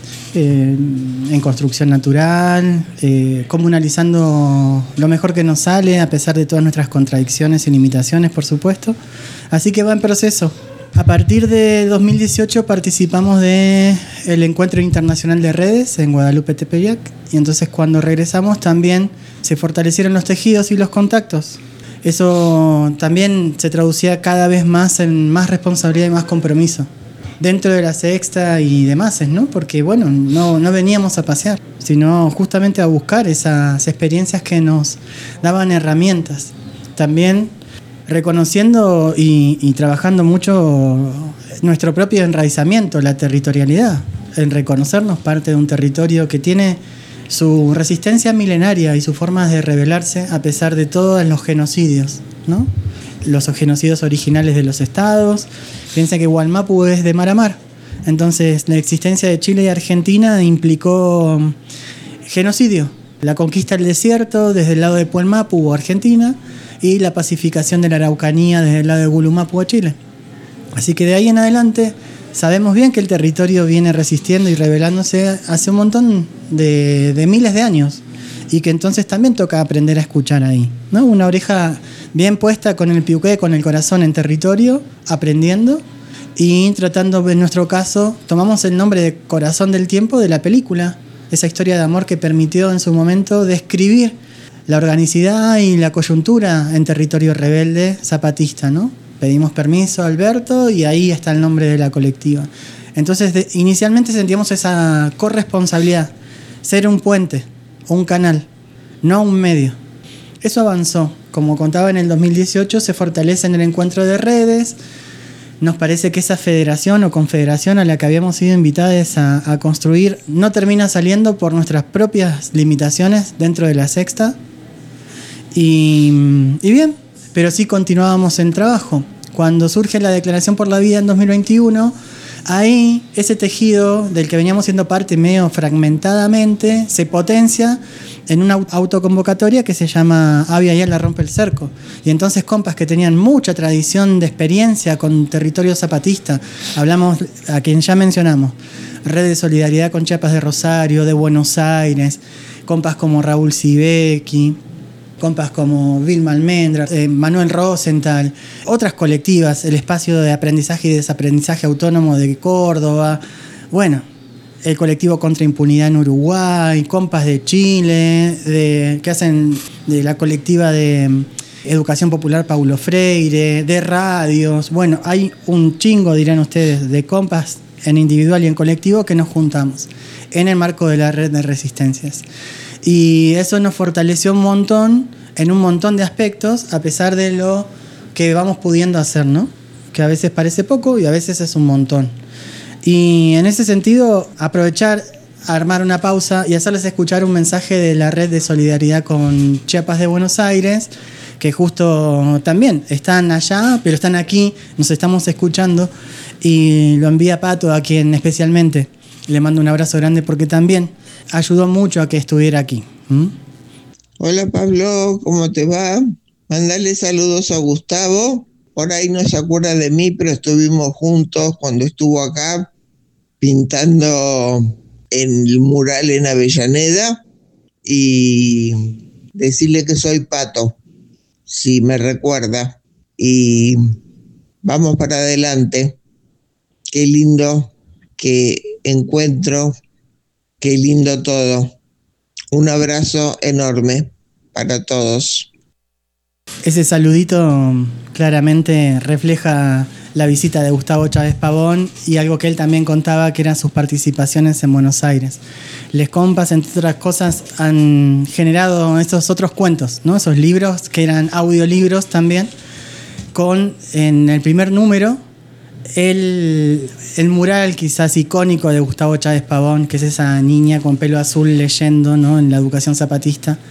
eh, en construcción natural, eh, comunalizando lo mejor que nos sale, a pesar de todas nuestras contradicciones y limitaciones, por supuesto. Así que va en proceso. A partir de dos mil dieciocho participamos del Encuentro Internacional de Redes en Guadalupe Tepeyac, y entonces cuando regresamos también se fortalecieron los tejidos y los contactos. Eso también se traducía cada vez más en más responsabilidad y más compromiso dentro de la sexta y demás, ¿no? Porque bueno, no, no veníamos a pasear, sino justamente a buscar esas experiencias que nos daban herramientas. También reconociendo y, y trabajando mucho nuestro propio enraizamiento, la territorialidad, en reconocernos parte de un territorio que tiene su resistencia milenaria y sus formas de rebelarse a pesar de todos los genocidios, ¿no? Los genocidios originales de los estados. Piensa que Wallmapu es de mar a mar. Entonces, la existencia de Chile y Argentina implicó genocidio. La conquista del desierto desde el lado de Puelmapu o Argentina, y la pacificación de la Araucanía desde el lado de Gulumapu a Chile. Así que de ahí en adelante sabemos bien que el territorio viene resistiendo y rebelándose hace un montón de, de miles de años, y que entonces también toca aprender a escuchar ahí, ¿no? Una oreja bien puesta con el piuqué, con el corazón en territorio, aprendiendo y tratando. En nuestro caso tomamos el nombre de Corazón del Tiempo de la película, esa historia de amor que permitió en su momento describir la organicidad y la coyuntura en territorio rebelde zapatista, ¿no? Pedimos permiso a Alberto y ahí está el nombre de la colectiva. Entonces, de, inicialmente sentíamos esa corresponsabilidad, ser un puente, un canal, no un medio. Eso avanzó. Como contaba, en el dos mil dieciocho se fortalece en el encuentro de redes. Nos parece que esa federación o confederación a la que habíamos sido invitados a, a construir no termina saliendo por nuestras propias limitaciones dentro de la sexta. Y, y bien, pero sí continuábamos en trabajo. Cuando surge la Declaración por la Vida en dos mil veintiuno, ahí ese tejido del que veníamos siendo parte medio fragmentadamente se potencia en una autoconvocatoria que se llama Avia Yala Rompe el Cerco. Y entonces compas que tenían mucha tradición de experiencia con territorio zapatista, hablamos a quien ya mencionamos, Red de Solidaridad con Chiapas de Rosario, de Buenos Aires, compas como Raúl Sibeki, compas como Vilma Almendra, eh, Manuel Rosenthal, otras colectivas, el Espacio de Aprendizaje y Desaprendizaje Autónomo de Córdoba, bueno, el colectivo Contra Impunidad en Uruguay, compas de Chile, de, que hacen de la colectiva de Educación Popular Paulo Freire, de radios. Bueno, hay un chingo, dirán ustedes, de compas en individual y en colectivo que nos juntamos en el marco de la red de resistencias. Y eso nos fortaleció un montón, en un montón de aspectos, a pesar de lo que vamos pudiendo hacer, ¿no? Que a veces parece poco y a veces es un montón. Y en ese sentido, aprovechar, armar una pausa y hacerles escuchar un mensaje de la red de solidaridad con Chiapas de Buenos Aires, que justo también están allá, pero están aquí, nos estamos escuchando, y lo envía Pato, a quien especialmente le mando un abrazo grande porque también ayudó mucho a que estuviera aquí. ¿Mm? Hola Pablo, ¿cómo te va? Mandale saludos a Gustavo. Por ahí no se acuerda de mí, pero estuvimos juntos cuando estuvo acá pintando en el mural en Avellaneda, y decirle que soy Pato, si me recuerda. Y vamos para adelante. Qué lindo que encuentro, qué lindo todo. Un abrazo enorme para todos. Ese saludito claramente refleja la visita de Gustavo Chávez Pavón y algo que él también contaba, que eran sus participaciones en Buenos Aires. Les Compas, entre otras cosas, han generado estos otros cuentos, ¿no? Esos libros que eran audiolibros también, con en el primer número el, el mural quizás icónico de Gustavo Chávez Pavón, que es esa niña con pelo azul leyendo, ¿no?, en la educación zapatista.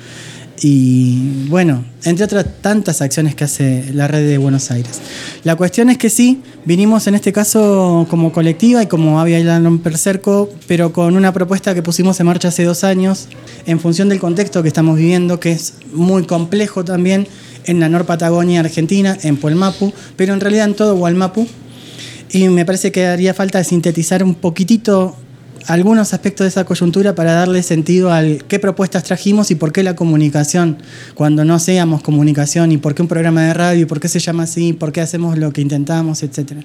Y bueno, entre otras tantas acciones que hace la red de Buenos Aires. La cuestión es que sí, vinimos en este caso como colectiva y como Avia Island Percerco, pero con una propuesta que pusimos en marcha hace dos años en función del contexto que estamos viviendo, que es muy complejo también en la Norpatagonia Argentina, en Puelmapu, pero en realidad en todo Gualmapu. Y me parece que haría falta sintetizar un poquitito algunos aspectos de esa coyuntura para darle sentido al qué propuestas trajimos y por qué la comunicación, cuando no seamos comunicación, y por qué un programa de radio, y por qué se llama así, por qué hacemos lo que intentamos, etcétera.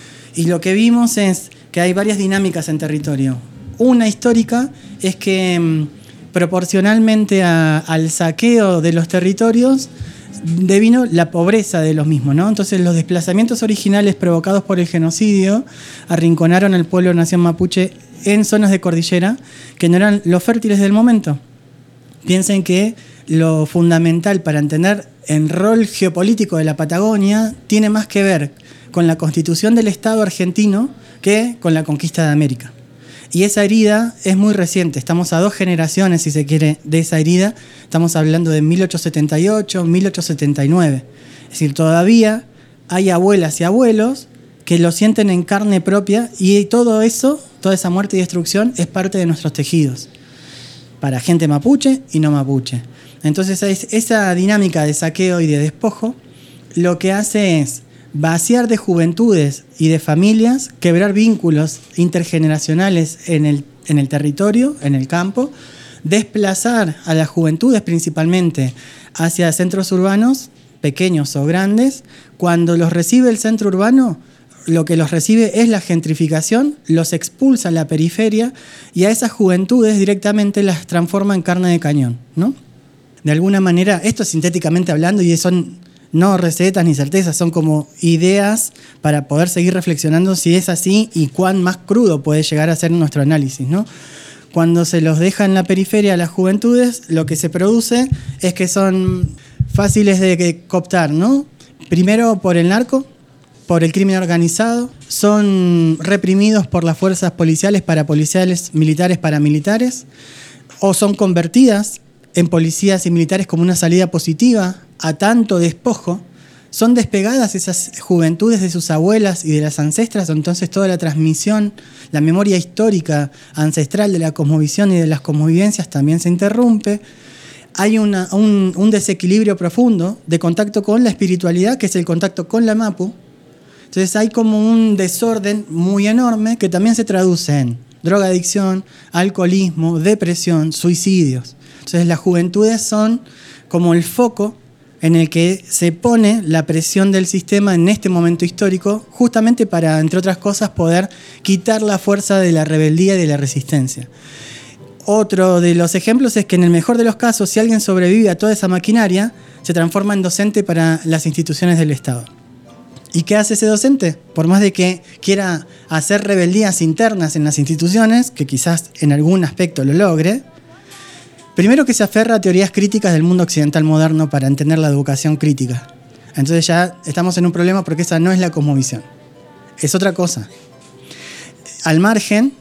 Y lo que vimos es que hay varias dinámicas en territorio. Una histórica es que mmm, proporcionalmente a, al saqueo de los territorios devino la pobreza de los mismos, ¿no? Entonces los desplazamientos originales provocados por el genocidio arrinconaron al pueblo nación mapuche en zonas de cordillera que no eran los fértiles del momento. Piensen que lo fundamental para entender el rol geopolítico de la Patagonia tiene más que ver con la constitución del Estado argentino que con la conquista de América. Y esa herida es muy reciente, estamos a dos generaciones, si se quiere, de esa herida. Estamos hablando de mil ochocientos setenta y ocho, mil ochocientos setenta y nueve. Es decir, todavía hay abuelas y abuelos que lo sienten en carne propia, y todo eso, toda esa muerte y destrucción es parte de nuestros tejidos, para gente mapuche y no mapuche. Entonces esa dinámica de saqueo y de despojo lo que hace es vaciar de juventudes y de familias, quebrar vínculos intergeneracionales en el, en el territorio, en el campo, desplazar a las juventudes principalmente hacia centros urbanos, pequeños o grandes. Cuando los recibe el centro urbano, lo que los recibe es la gentrificación, los expulsa a la periferia, y a esas juventudes directamente las transforma en carne de cañón, ¿no? De alguna manera, esto es sintéticamente hablando, y son no recetas ni certezas, son como ideas para poder seguir reflexionando si es así y cuán más crudo puede llegar a ser nuestro análisis, ¿no? Cuando se los deja en la periferia a las juventudes, lo que se produce es que son fáciles de cooptar, ¿no? Primero por el narco, por el crimen organizado, son reprimidos por las fuerzas policiales, parapoliciales, militares, paramilitares, o son convertidas en policías y militares como una salida positiva a tanto despojo. Son despegadas esas juventudes de sus abuelas y de las ancestras, entonces toda la transmisión, la memoria histórica ancestral de la cosmovisión y de las cosmovivencias también se interrumpe. Hay una, un, un desequilibrio profundo de contacto con la espiritualidad, que es el contacto con la mapu. Entonces hay como un desorden muy enorme que también se traduce en drogadicción, alcoholismo, depresión, suicidios. Entonces las juventudes son como el foco en el que se pone la presión del sistema en este momento histórico, justamente para, entre otras cosas, poder quitar la fuerza de la rebeldía y de la resistencia. Otro de los ejemplos es que en el mejor de los casos, si alguien sobrevive a toda esa maquinaria, se transforma en docente para las instituciones del Estado. ¿Y qué hace ese docente? Por más de que quiera hacer rebeldías internas en las instituciones, que quizás en algún aspecto lo logre, primero que se aferra a teorías críticas del mundo occidental moderno para entender la educación crítica. Entonces ya estamos en un problema porque esa no es la cosmovisión. Es otra cosa. Al margen,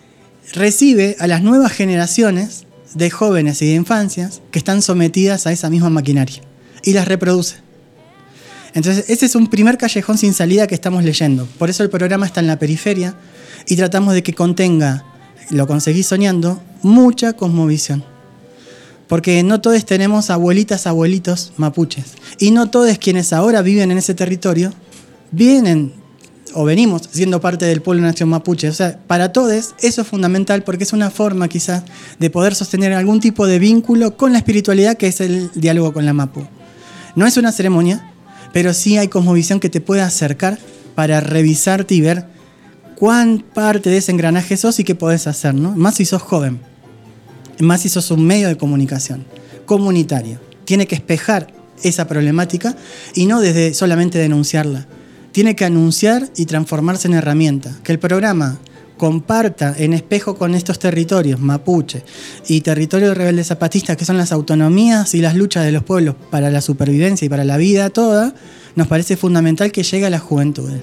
recibe a las nuevas generaciones de jóvenes y de infancias que están sometidas a esa misma maquinaria y las reproduce. Entonces ese es un primer callejón sin salida que estamos leyendo. Por eso el programa está en la periferia y tratamos de que contenga, lo conseguí soñando, mucha cosmovisión. Porque no todos tenemos abuelitas, abuelitos mapuches. Y no todos quienes ahora viven en ese territorio vienen o venimos siendo parte del pueblo nación mapuche. O sea, para todos eso es fundamental porque es una forma quizás de poder sostener algún tipo de vínculo con la espiritualidad que es el diálogo con la mapu. No es una ceremonia, pero sí hay cosmovisión que te puede acercar para revisarte y ver cuán parte de ese engranaje sos y qué podés hacer, ¿no? Más si sos joven. Más si sos un medio de comunicación comunitario. Tiene que espejar esa problemática y no desde solamente denunciarla. Tiene que anunciar y transformarse en herramienta. Que el programa comparta en espejo con estos territorios, mapuche y territorios rebeldes zapatistas, que son las autonomías y las luchas de los pueblos para la supervivencia y para la vida toda, nos parece fundamental que llegue a las juventudes.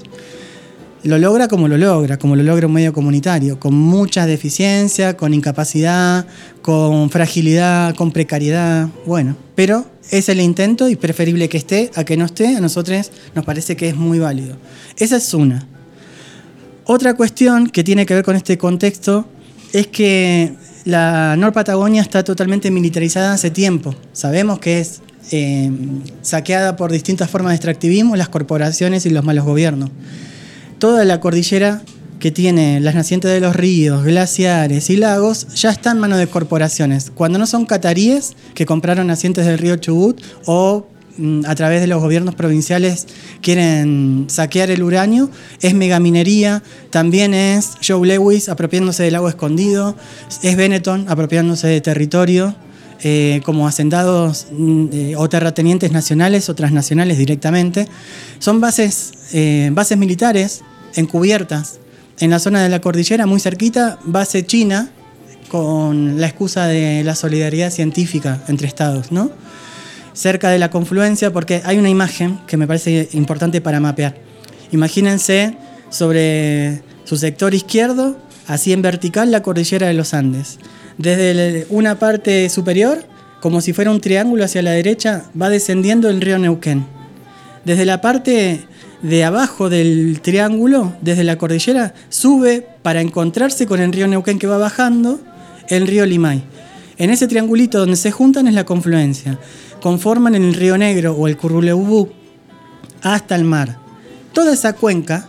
Lo logra como lo logra, como lo logra un medio comunitario, con mucha deficiencia, con incapacidad, con fragilidad, con precariedad, bueno, pero es el intento y preferible que esté a que no esté, a nosotros nos parece que es muy válido. Esa es una. Otra cuestión que tiene que ver con este contexto es que la Nor Patagonia está totalmente militarizada hace tiempo. Sabemos que es eh, saqueada por distintas formas de extractivismo, las corporaciones y los malos gobiernos. Toda la cordillera que tiene las nacientes de los ríos, glaciares y lagos ya está en manos de corporaciones. Cuando no son cataríes que compraron nacientes del río Chubut o mm, a través de los gobiernos provinciales quieren saquear el uranio, es megaminería, también es Joe Lewis apropiándose del lago escondido, es Benetton apropiándose de territorio, eh, como hacendados eh, o terratenientes nacionales o transnacionales directamente. Son bases, eh, bases militares encubiertas en la zona de la cordillera, muy cerquita, base china, con la excusa de la solidaridad científica entre estados, ¿no? Cerca de la confluencia, porque hay una imagen que me parece importante para mapear. Imagínense sobre su sector izquierdo, así en vertical, la cordillera de los Andes. Desde una parte superior, como si fuera un triángulo hacia la derecha, va descendiendo el río Neuquén. Desde la parte de abajo del triángulo, desde la cordillera, sube para encontrarse con el río Neuquén que va bajando, el río Limay. En ese triangulito donde se juntan es la confluencia. Conforman el río Negro o el Curruleubú hasta el mar. Toda esa cuenca,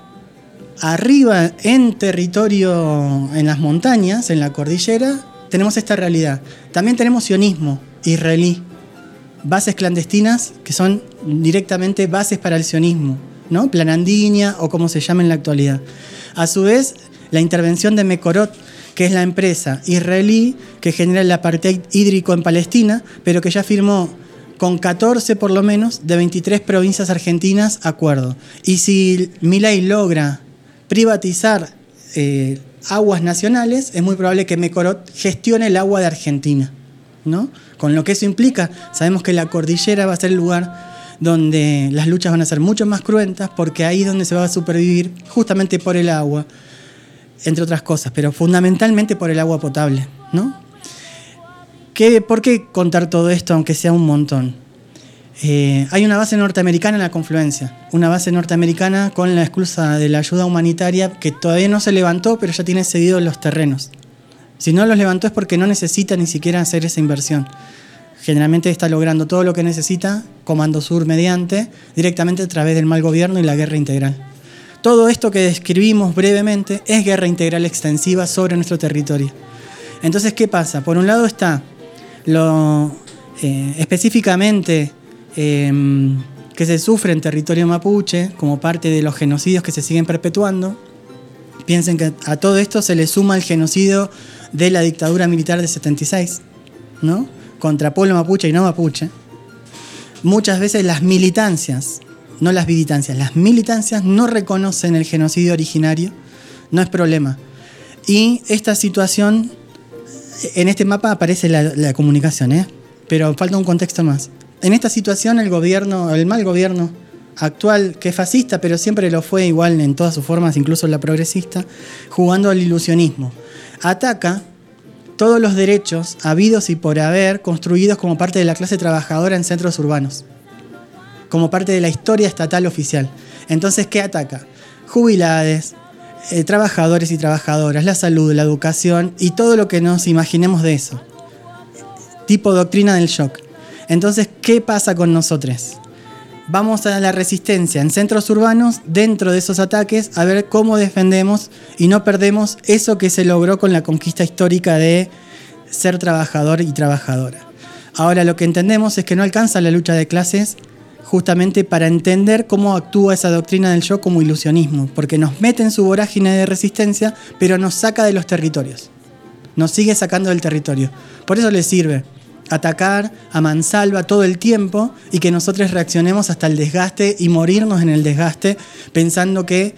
arriba en territorio, en las montañas, en la cordillera, tenemos esta realidad. También tenemos sionismo israelí, bases clandestinas que son directamente bases para el sionismo, ¿no? Planandinia o como se llama en la actualidad. A su vez, la intervención de Mekorot, que es la empresa israelí que genera el apartheid hídrico en Palestina, pero que ya firmó con catorce por lo menos de veintitrés provincias argentinas acuerdo. Y si Milei logra privatizar eh, aguas nacionales, es muy probable que Mekorot gestione el agua de Argentina, ¿no? Con lo que eso implica, sabemos que la cordillera va a ser el lugar donde las luchas van a ser mucho más cruentas, porque ahí es donde se va a supervivir justamente por el agua, entre otras cosas, pero fundamentalmente por el agua potable, ¿no? ¿Qué, ¿Por qué contar todo esto, aunque sea un montón? Eh, hay una base norteamericana en la confluencia, una base norteamericana con la excusa de la ayuda humanitaria que todavía no se levantó, pero ya tiene cedidos los terrenos. Si no los levantó es porque no necesita ni siquiera hacer esa inversión. Generalmente está logrando todo lo que necesita, Comando Sur mediante, directamente a través del mal gobierno y la guerra integral. Todo esto que describimos brevemente es guerra integral extensiva sobre nuestro territorio. Entonces, ¿qué pasa? Por un lado está lo eh, específicamente eh, que se sufre en territorio mapuche como parte de los genocidios que se siguen perpetuando. Piensen que a todo esto se le suma el genocidio de la dictadura militar de setenta y seis, ¿no? Contra pueblo mapuche y no mapuche. Muchas veces las militancias, no las militancias, las militancias no reconocen el genocidio originario, no es problema. Y esta situación, en este mapa aparece la, la comunicación, ¿eh? Pero falta un contexto más. En esta situación el gobierno, el mal gobierno actual que es fascista, pero siempre lo fue igual en todas sus formas, incluso la progresista, jugando al ilusionismo. Ataca todos los derechos habidos y por haber construidos como parte de la clase trabajadora en centros urbanos, como parte de la historia estatal oficial. Entonces, ¿qué ataca? Jubilades, eh, trabajadores y trabajadoras, la salud, la educación y todo lo que nos imaginemos de eso. Tipo doctrina del shock. Entonces, ¿qué pasa con nosotros? Vamos a la resistencia en centros urbanos, dentro de esos ataques, a ver cómo defendemos y no perdemos eso que se logró con la conquista histórica de ser trabajador y trabajadora. Ahora, lo que entendemos es que no alcanza la lucha de clases justamente para entender cómo actúa esa doctrina del yo como ilusionismo, porque nos mete en su vorágine de resistencia, pero nos saca de los territorios. Nos sigue sacando del territorio. Por eso le sirve atacar a mansalva todo el tiempo y que nosotros reaccionemos hasta el desgaste y morirnos en el desgaste pensando que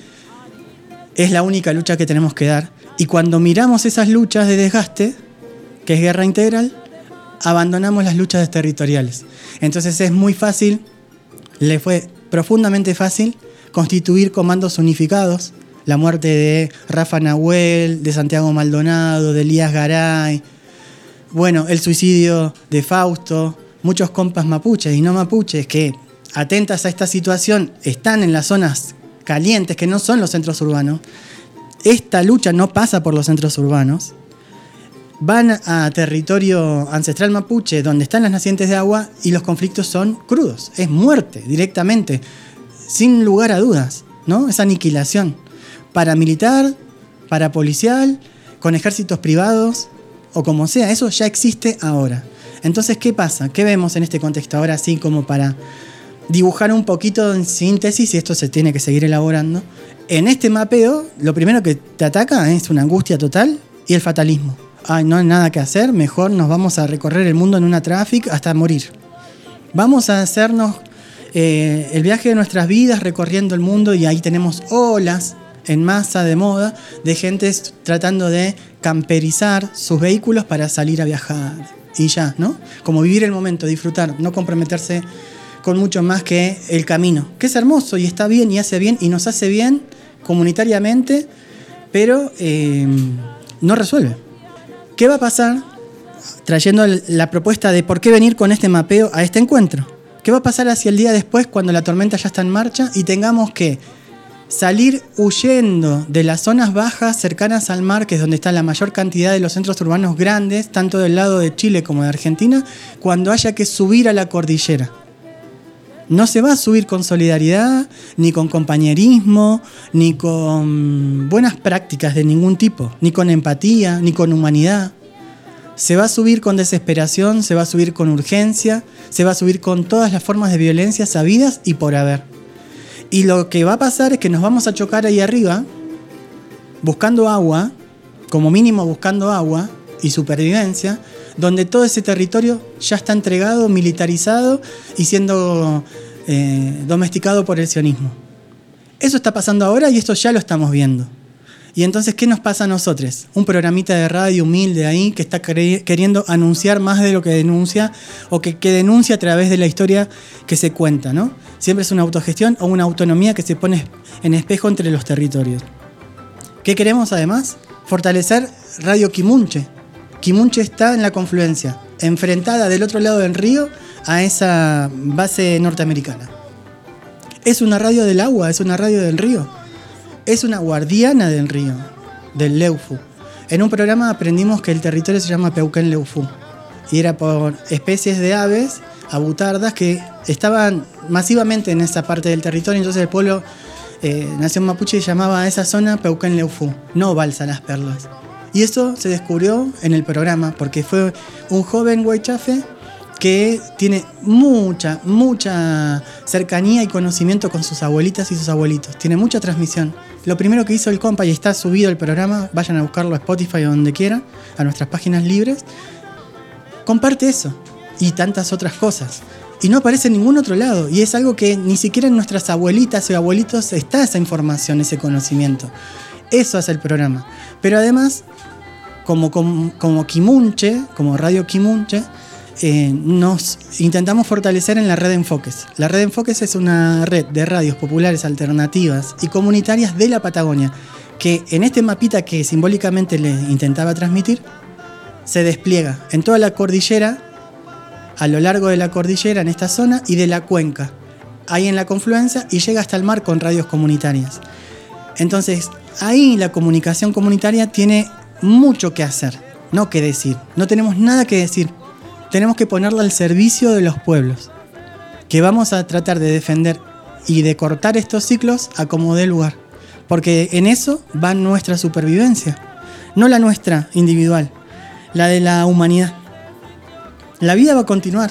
es la única lucha que tenemos que dar. Y cuando miramos esas luchas de desgaste, que es guerra integral, abandonamos las luchas territoriales. Entonces es muy fácil, le fue profundamente fácil constituir comandos unificados. La muerte de Rafa Nahuel, de Santiago Maldonado, de Elías Garay. Bueno, el suicidio de Fausto, muchos compas mapuches y no mapuches que, atentas a esta situación, están en las zonas calientes que no son los centros urbanos. Esta lucha no pasa por los centros urbanos. Van a territorio ancestral mapuche, donde están las nacientes de agua, y los conflictos son crudos. Es muerte, directamente, sin lugar a dudas, ¿no? Es aniquilación. Paramilitar, parapolicial, con ejércitos privados, o como sea, eso ya existe ahora. Entonces, ¿qué pasa? ¿Qué vemos en este contexto ahora, así como para dibujar un poquito en síntesis, y esto se tiene que seguir elaborando? En este mapeo, lo primero que te ataca es una angustia total y el fatalismo. Ay, no hay nada que hacer, mejor nos vamos a recorrer el mundo en una traffic hasta morir. Vamos a hacernos eh, el viaje de nuestras vidas recorriendo el mundo, y ahí tenemos olas en masa de moda de gente tratando de camperizar sus vehículos para salir a viajar. Y ya, ¿no? Como vivir el momento, disfrutar, no comprometerse con mucho más que el camino. Que es hermoso y está bien y hace bien y nos hace bien comunitariamente, pero eh, no resuelve. ¿Qué va a pasar trayendo la propuesta de por qué venir con este mapeo a este encuentro? ¿Qué va a pasar hacia el día después cuando la tormenta ya está en marcha y tengamos que salir huyendo de las zonas bajas cercanas al mar, que es donde está la mayor cantidad de los centros urbanos grandes, tanto del lado de Chile como de Argentina, cuando haya que subir a la cordillera? No se va a subir con solidaridad, ni con compañerismo, ni con buenas prácticas de ningún tipo, ni con empatía, ni con humanidad. Se va a subir con desesperación, se va a subir con urgencia, se va a subir con todas las formas de violencia sabidas y por haber. Y lo que va a pasar es que nos vamos a chocar ahí arriba, buscando agua, como mínimo buscando agua y supervivencia, donde todo ese territorio ya está entregado, militarizado y siendo eh, domesticado por el sionismo. Eso está pasando ahora y esto ya lo estamos viendo. Y entonces, ¿qué nos pasa a nosotros? Un programita de radio humilde ahí que está cre- queriendo anunciar más de lo que denuncia, o que, que denuncia a través de la historia que se cuenta, ¿no? Siempre es una autogestión o una autonomía que se pone en espejo entre los territorios. ¿Qué queremos además? Fortalecer Radio Quimunche. Quimunche está en la confluencia, enfrentada del otro lado del río a esa base norteamericana. Es una radio del agua, es una radio del río. Es una guardiana del río, del Leufu. En un programa aprendimos que el territorio se llama Peuquén Leufu. Y era por especies de aves, abutardas, que estaban masivamente en esa parte del territorio. Entonces el pueblo, eh, nación mapuche, llamaba a esa zona Peuquén Leufu, no Balsa Las Perlas. Y eso se descubrió en el programa, porque fue un joven huaychafe que tiene mucha, mucha cercanía y conocimiento con sus abuelitas y sus abuelitos. Tiene mucha transmisión. Lo primero que hizo el compa, y está subido el programa, vayan a buscarlo a Spotify o donde quieran, a nuestras páginas libres, comparte eso y tantas otras cosas. Y no aparece en ningún otro lado. Y es algo que ni siquiera en nuestras abuelitas o abuelitos está esa información, ese conocimiento. Eso hace el programa. Pero además, como, como, como Quimunche, como Radio Quimunche, eh, nos intentamos fortalecer en la red de enfoques. La red de enfoques es una red de radios populares alternativas y comunitarias de la Patagonia, que en este mapita que simbólicamente le intentaba transmitir, se despliega en toda la cordillera, a lo largo de la cordillera en esta zona y de la cuenca, ahí en la confluencia, y llega hasta el mar con radios comunitarias. Entonces, ahí la comunicación comunitaria tiene mucho que hacer, no que decir. No tenemos nada que decir. Tenemos que ponerla al servicio de los pueblos, que vamos a tratar de defender y de cortar estos ciclos a como dé lugar, porque en eso va nuestra supervivencia, no la nuestra individual, la de la humanidad. La vida va a continuar,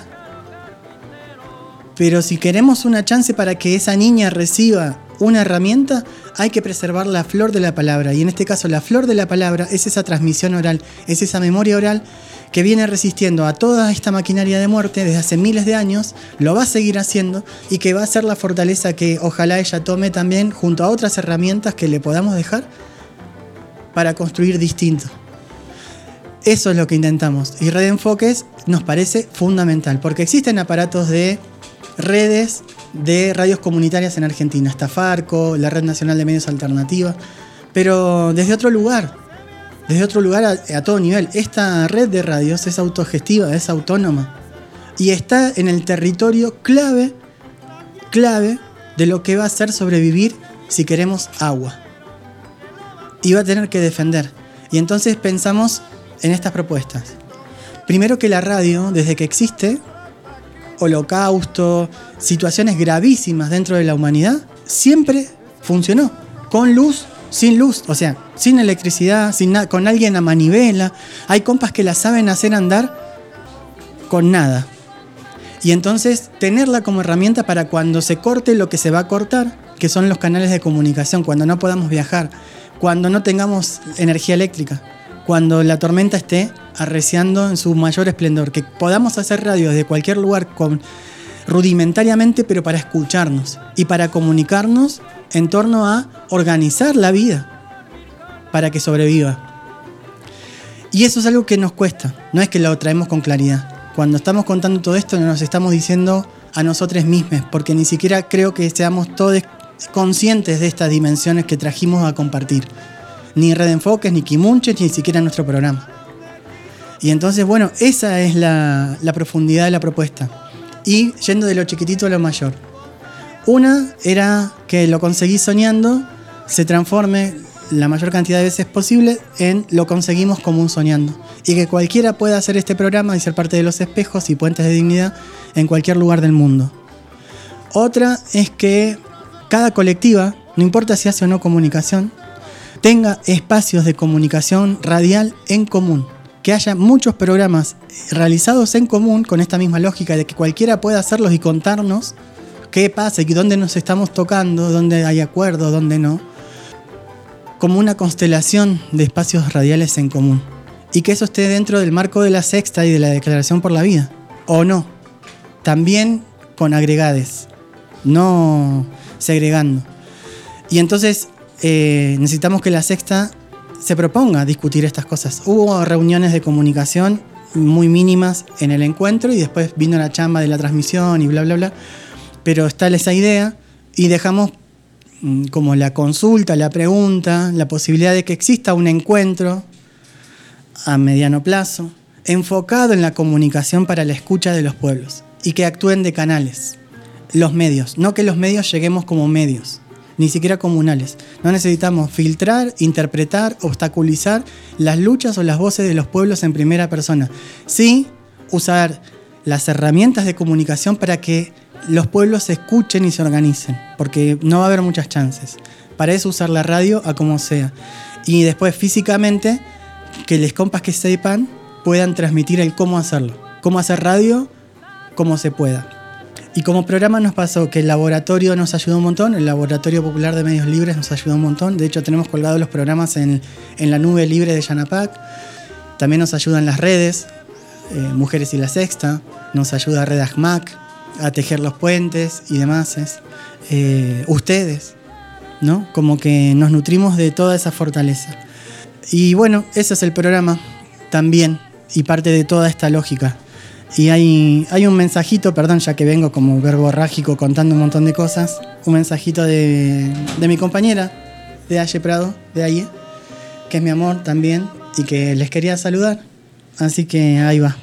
pero si queremos una chance para que esa niña reciba una herramienta, hay que preservar la flor de la palabra, y en este caso la flor de la palabra es esa transmisión oral, es esa memoria oral que viene resistiendo a toda esta maquinaria de muerte desde hace miles de años, lo va a seguir haciendo, y que va a ser la fortaleza que ojalá ella tome también junto a otras herramientas que le podamos dejar para construir distinto. Eso es lo que intentamos, y Red Enfoques nos parece fundamental, porque existen aparatos de redes de radios comunitarias en Argentina, está Farco, la Red Nacional de Medios Alternativos, pero desde otro lugar, desde otro lugar a, a todo nivel. Esta red de radios es autogestiva, es autónoma, y está en el territorio clave, clave de lo que va a ser sobrevivir si queremos agua, y va a tener que defender. Y entonces pensamos en estas propuestas. Primero, que la radio, desde que existe, holocausto, situaciones gravísimas dentro de la humanidad, siempre funcionó, con luz, sin luz, o sea, sin electricidad, sin na- con alguien a manivela. Hay compas que la saben hacer andar con nada. Y entonces tenerla como herramienta para cuando se corte lo que se va a cortar, que son los canales de comunicación, cuando no podamos viajar, cuando no tengamos energía eléctrica, cuando la tormenta esté arreciando en su mayor esplendor, que podamos hacer radio desde cualquier lugar con, rudimentariamente, pero para escucharnos y para comunicarnos en torno a organizar la vida para que sobreviva. Y eso es algo que nos cuesta, no es que lo traemos con claridad. Cuando estamos contando todo esto, no nos estamos diciendo a nosotros mismos, porque ni siquiera creo que seamos todos conscientes de estas dimensiones que trajimos a compartir. Ni Red Enfoques, ni Quimunches, ni siquiera nuestro programa. Y entonces, bueno, esa es la, la profundidad de la propuesta. Y yendo de lo chiquitito a lo mayor. Una era que Lo Conseguí Soñando se transforme la mayor cantidad de veces posible en Lo Conseguimos Común Soñando. Y que cualquiera pueda hacer este programa y ser parte de los espejos y puentes de dignidad en cualquier lugar del mundo. Otra es que cada colectiva, no importa si hace o no comunicación, tenga espacios de comunicación radial en común, que haya muchos programas realizados en común con esta misma lógica de que cualquiera pueda hacerlos y contarnos qué pasa y dónde nos estamos tocando, dónde hay acuerdo, dónde no, como una constelación de espacios radiales en común, y que eso esté dentro del marco de la Sexta y de la Declaración por la Vida, o no, también con agregades, no segregando. Y entonces Eh, necesitamos que la Sexta se proponga discutir estas cosas. Hubo reuniones de comunicación muy mínimas en el encuentro y después vino la chamba de la transmisión y bla bla bla, pero está esa idea y dejamos mmm, como la consulta, la pregunta, la posibilidad de que exista un encuentro a mediano plazo enfocado en la comunicación para la escucha de los pueblos y que actúen de canales, los medios, no que los medios lleguemos como medios, ni siquiera comunales. No necesitamos filtrar, interpretar, obstaculizar las luchas o las voces de los pueblos en primera persona. Sí, usar las herramientas de comunicación para que los pueblos se escuchen y se organicen, porque no va a haber muchas chances. Para eso usar la radio a como sea. Y después físicamente, que los compas que sepan puedan transmitir el cómo hacerlo. Cómo hacer radio, como se pueda. Y como programa nos pasó que el laboratorio nos ayudó un montón, el Laboratorio Popular de Medios Libres nos ayudó un montón. De hecho, tenemos colgados los programas en, en la nube libre de Yanapac. También nos ayudan las redes, eh, Mujeres y la Sexta, nos ayuda Red ACMAC a tejer los puentes y demás. Eh, ustedes, ¿no? Como que nos nutrimos de toda esa fortaleza. Y bueno, ese es el programa también, y parte de toda esta lógica. Y hay, hay un mensajito, perdón, ya que vengo como verborrágico contando un montón de cosas, un mensajito de, de mi compañera, de Aye Prado, de Aye, que es mi amor también, y que les quería saludar. Así que ahí va.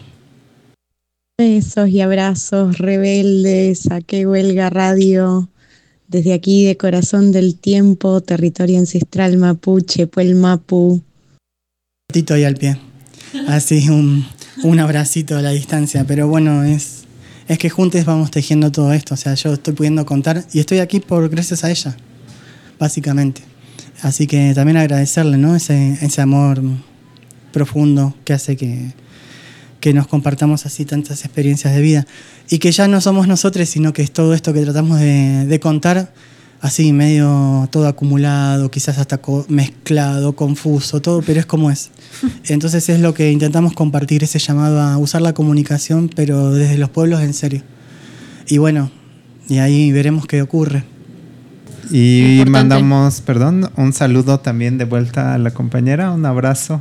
Besos y abrazos rebeldes a Qué Huelga Radio, desde aquí de Corazón del Tiempo, territorio ancestral mapuche, Puel Mapu. Cortito ahí al pie, así un, un abracito a la distancia, pero bueno, es, es que juntos vamos tejiendo todo esto, o sea, yo estoy pudiendo contar y estoy aquí por gracias a ella, básicamente. Así que también agradecerle, ¿no? Ese, ese amor profundo que hace que, que nos compartamos así tantas experiencias de vida y que ya no somos nosotros, sino que es todo esto que tratamos de, de contar así medio todo acumulado, quizás hasta co- mezclado, confuso, todo, pero es como es. Entonces es lo que intentamos compartir, ese llamado a usar la comunicación, pero desde los pueblos en serio. Y bueno, y ahí veremos qué ocurre. Y importante. Mandamos, perdón, un saludo también de vuelta a la compañera, un abrazo.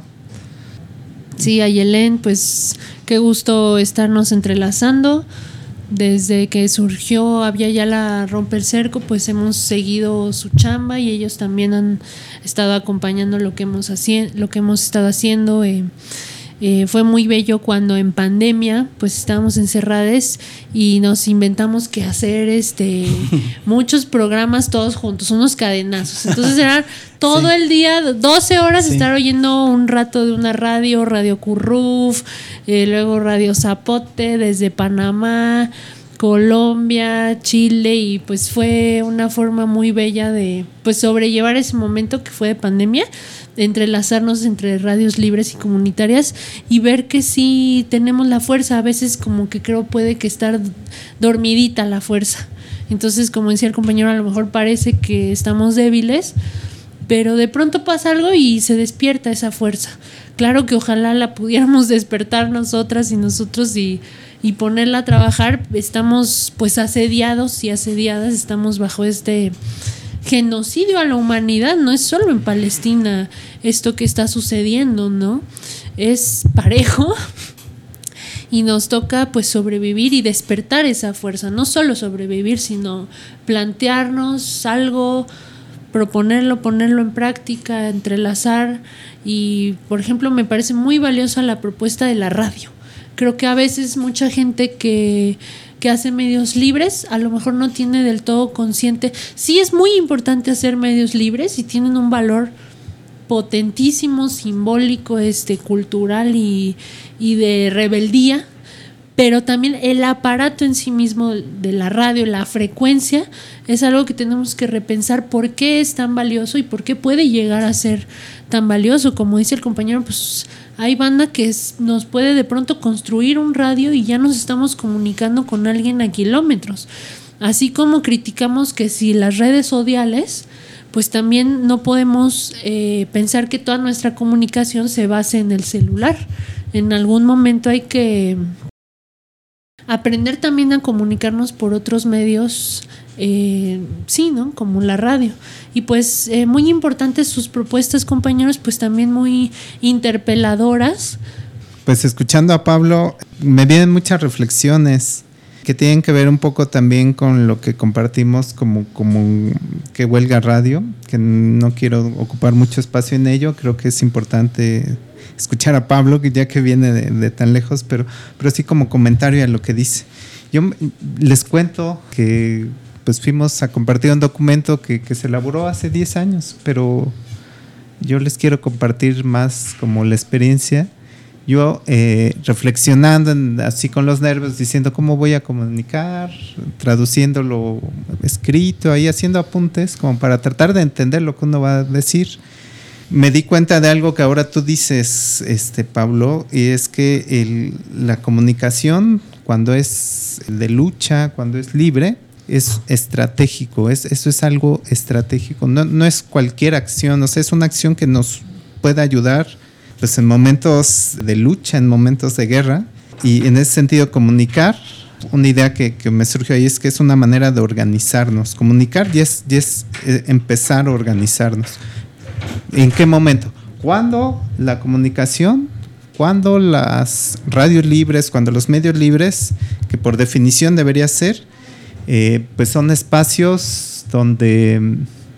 Sí, a Yelén, pues qué gusto estarnos entrelazando. Desde que surgió Había Ya la Rompe el Cerco, pues hemos seguido su chamba y ellos también han estado acompañando lo que hemos, haci- lo que hemos estado haciendo. Eh, eh, fue muy bello cuando en pandemia pues estábamos encerrados y nos inventamos que hacer este muchos programas todos juntos, unos cadenazos. Entonces era todo sí. el día, doce horas sí. estar oyendo un rato de una radio, Radio Curruf, eh, luego Radio Zapote desde Panamá, Colombia, Chile, y pues fue una forma muy bella de pues sobrellevar ese momento que fue de pandemia, de entrelazarnos entre radios libres y comunitarias y ver que sí tenemos la fuerza. A veces como que creo puede que estar dormidita la fuerza, entonces como decía el compañero, a lo mejor parece que estamos débiles, pero de pronto pasa algo y se despierta esa fuerza. Claro que ojalá la pudiéramos despertar nosotras y nosotros y, y ponerla a trabajar. Estamos pues asediados y asediadas, estamos bajo este genocidio a la humanidad. No es solo en Palestina esto que está sucediendo, ¿no? Es parejo y nos toca pues sobrevivir y despertar esa fuerza. No solo sobrevivir, sino plantearnos algo, proponerlo, ponerlo en práctica, entrelazar. Y por ejemplo me parece muy valiosa la propuesta de la radio. Creo que a veces mucha gente que, que hace medios libres a lo mejor no tiene del todo consciente. Sí es muy importante hacer medios libres y tienen un valor potentísimo, simbólico, este, cultural y, y de rebeldía, pero también el aparato en sí mismo de la radio, la frecuencia, es algo que tenemos que repensar por qué es tan valioso y por qué puede llegar a ser tan valioso. Como dice el compañero, pues hay banda que es, nos puede de pronto construir un radio y ya nos estamos comunicando con alguien a kilómetros. Así como criticamos que si las redes sociales, pues también no podemos eh, pensar que toda nuestra comunicación se base en el celular. En algún momento hay que aprender también a comunicarnos por otros medios, eh, sí, ¿no? Como la radio. Y pues eh, muy importantes sus propuestas, compañeros, pues también muy interpeladoras. Pues escuchando a Pablo me vienen muchas reflexiones que tienen que ver un poco también con lo que compartimos como, como Qué Huelga Radio, que no quiero ocupar mucho espacio en ello. Creo que es importante escuchar a Pablo, que ya que viene de, de tan lejos, pero, pero sí como comentario a lo que dice. Yo les cuento que pues fuimos a compartir un documento que, que se elaboró hace diez años, pero yo les quiero compartir más como la experiencia. Yo eh, reflexionando en, así con los nervios, diciendo cómo voy a comunicar, traduciéndolo escrito, ahí haciendo apuntes como para tratar de entender lo que uno va a decir. Me di cuenta de algo que ahora tú dices, este, Pablo, y es que el, la comunicación, cuando es de lucha, cuando es libre, es estratégico, es, eso es algo estratégico, no, no es cualquier acción, o sea, es una acción que nos puede ayudar pues, en momentos de lucha, en momentos de guerra, y en ese sentido comunicar, una idea que, que me surgió ahí es que es una manera de organizarnos. Comunicar y es, y es eh, empezar a organizarnos. ¿En qué momento? Cuando la comunicación cuando las radios libres, cuando los medios libres, que por definición debería ser, eh, pues son espacios donde,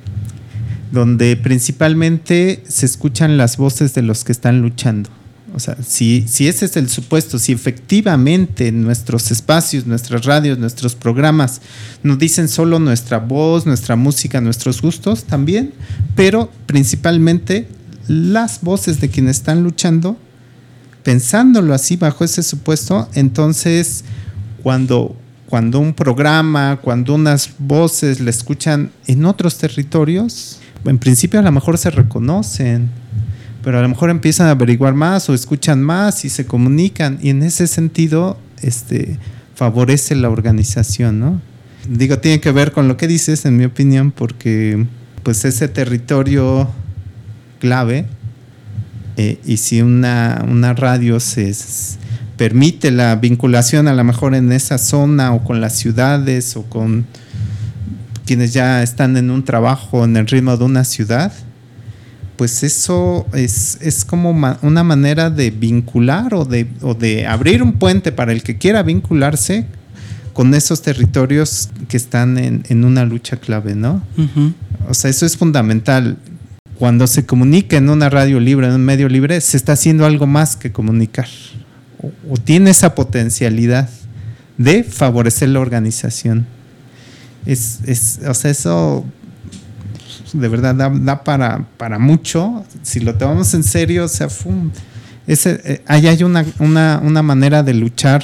donde principalmente se escuchan las voces de los que están luchando. O sea, si, si ese es el supuesto, si efectivamente nuestros espacios, nuestras radios, nuestros programas nos dicen solo nuestra voz, nuestra música, nuestros gustos también, pero principalmente las voces de quienes están luchando, pensándolo así bajo ese supuesto, entonces cuando, cuando un programa, cuando unas voces le escuchan en otros territorios, en principio a lo mejor se reconocen, pero a lo mejor empiezan a averiguar más o escuchan más y se comunican, y en ese sentido este, favorece la organización, ¿no? Digo, tiene que ver con lo que dices, en mi opinión, porque pues ese territorio clave, eh, y si una, una radio se s- permite la vinculación a lo mejor en esa zona o con las ciudades o con quienes ya están en un trabajo en el ritmo de una ciudad, pues eso es, es como ma- una manera de vincular o de, o de abrir un puente para el que quiera vincularse con esos territorios que están en, en una lucha clave, ¿no? Uh-huh. O sea, eso es fundamental. Cuando se comunica en una radio libre, en un medio libre, se está haciendo algo más que comunicar. O, o tiene esa potencialidad de favorecer la organización. Es, es, o sea, eso de verdad da, da para, para mucho. Si lo tomamos en serio, o sea, fum, ese, eh, ahí hay una, una, una manera de luchar,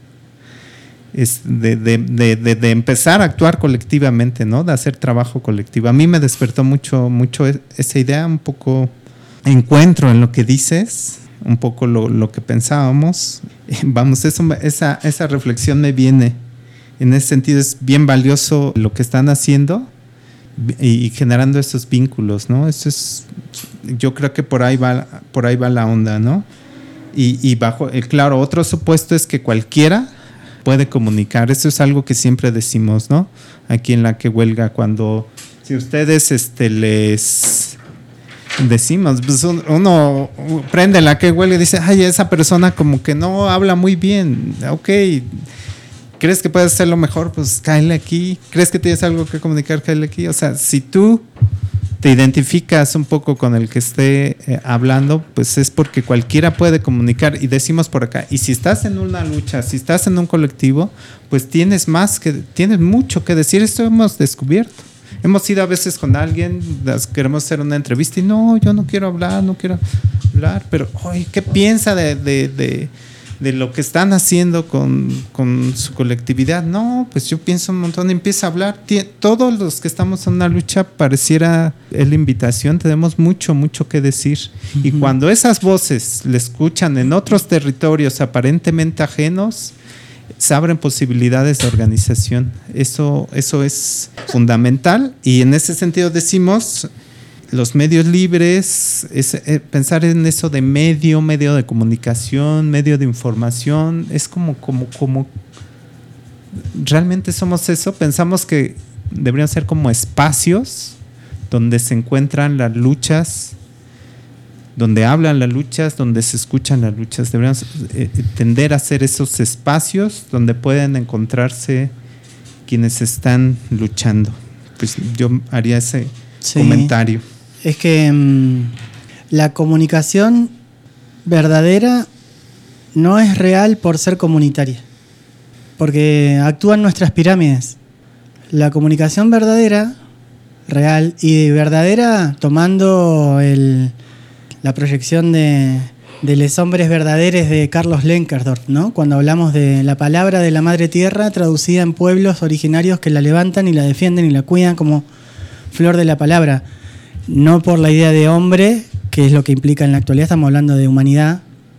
es de, de, de, de, de empezar a actuar colectivamente, ¿no? De hacer trabajo colectivo. A mí me despertó mucho, mucho esa idea, un poco encuentro en lo que dices, un poco lo, lo que pensábamos. Vamos, eso, esa, esa reflexión me viene. En ese sentido es bien valioso lo que están haciendo y, y generando esos vínculos, ¿no? Eso es, yo creo que por ahí va, por ahí va la onda, ¿no? Y, y bajo, eh, claro, otro supuesto es que cualquiera puede comunicar. Eso es algo que siempre decimos, ¿no? Aquí en La Que Huelga, cuando si ustedes este, les decimos, pues uno prende La Que Huelga y dice, ay, esa persona como que no habla muy bien. Ok, ¿crees que puedes hacerlo mejor? Pues cáele aquí. ¿Crees que tienes algo que comunicar? Cáele aquí. O sea, si tú te identificas un poco con el que esté eh, hablando, pues es porque cualquiera puede comunicar. Y decimos por acá, y si estás en una lucha, si estás en un colectivo, pues tienes más que, tienes mucho que decir. Esto hemos descubierto. Hemos ido a veces con alguien, queremos hacer una entrevista y no, yo no quiero hablar, no quiero hablar, pero oye, ¿qué piensa de, de, de, de lo que están haciendo con, con su colectividad? No, pues yo pienso un montón, empieza a hablar. Todos los que estamos en una lucha, pareciera es la invitación, tenemos mucho, mucho que decir. Uh-huh. Y cuando esas voces le escuchan en otros territorios aparentemente ajenos, se abren posibilidades de organización. Eso, eso es fundamental, y en ese sentido decimos los medios libres, es, eh, pensar en eso de medio, medio de comunicación, medio de información, es como, como, como realmente somos eso. Pensamos que deberían ser como espacios donde se encuentran las luchas, donde hablan las luchas, donde se escuchan las luchas. Deberíamos eh, tender a ser esos espacios donde pueden encontrarse quienes están luchando. Pues yo haría ese sí. comentario. Es que mmm, la comunicación verdadera no es real por ser comunitaria, porque actúan nuestras pirámides. La comunicación verdadera, real y verdadera, tomando el la proyección de, de Les Hombres Verdaderos de Carlos Lenkerdorf, ¿no? Cuando hablamos de la palabra de la madre tierra traducida en pueblos originarios que la levantan y la defienden y la cuidan como flor de la palabra. No por la idea de hombre, que es lo que implica en la actualidad, estamos hablando de humanidad,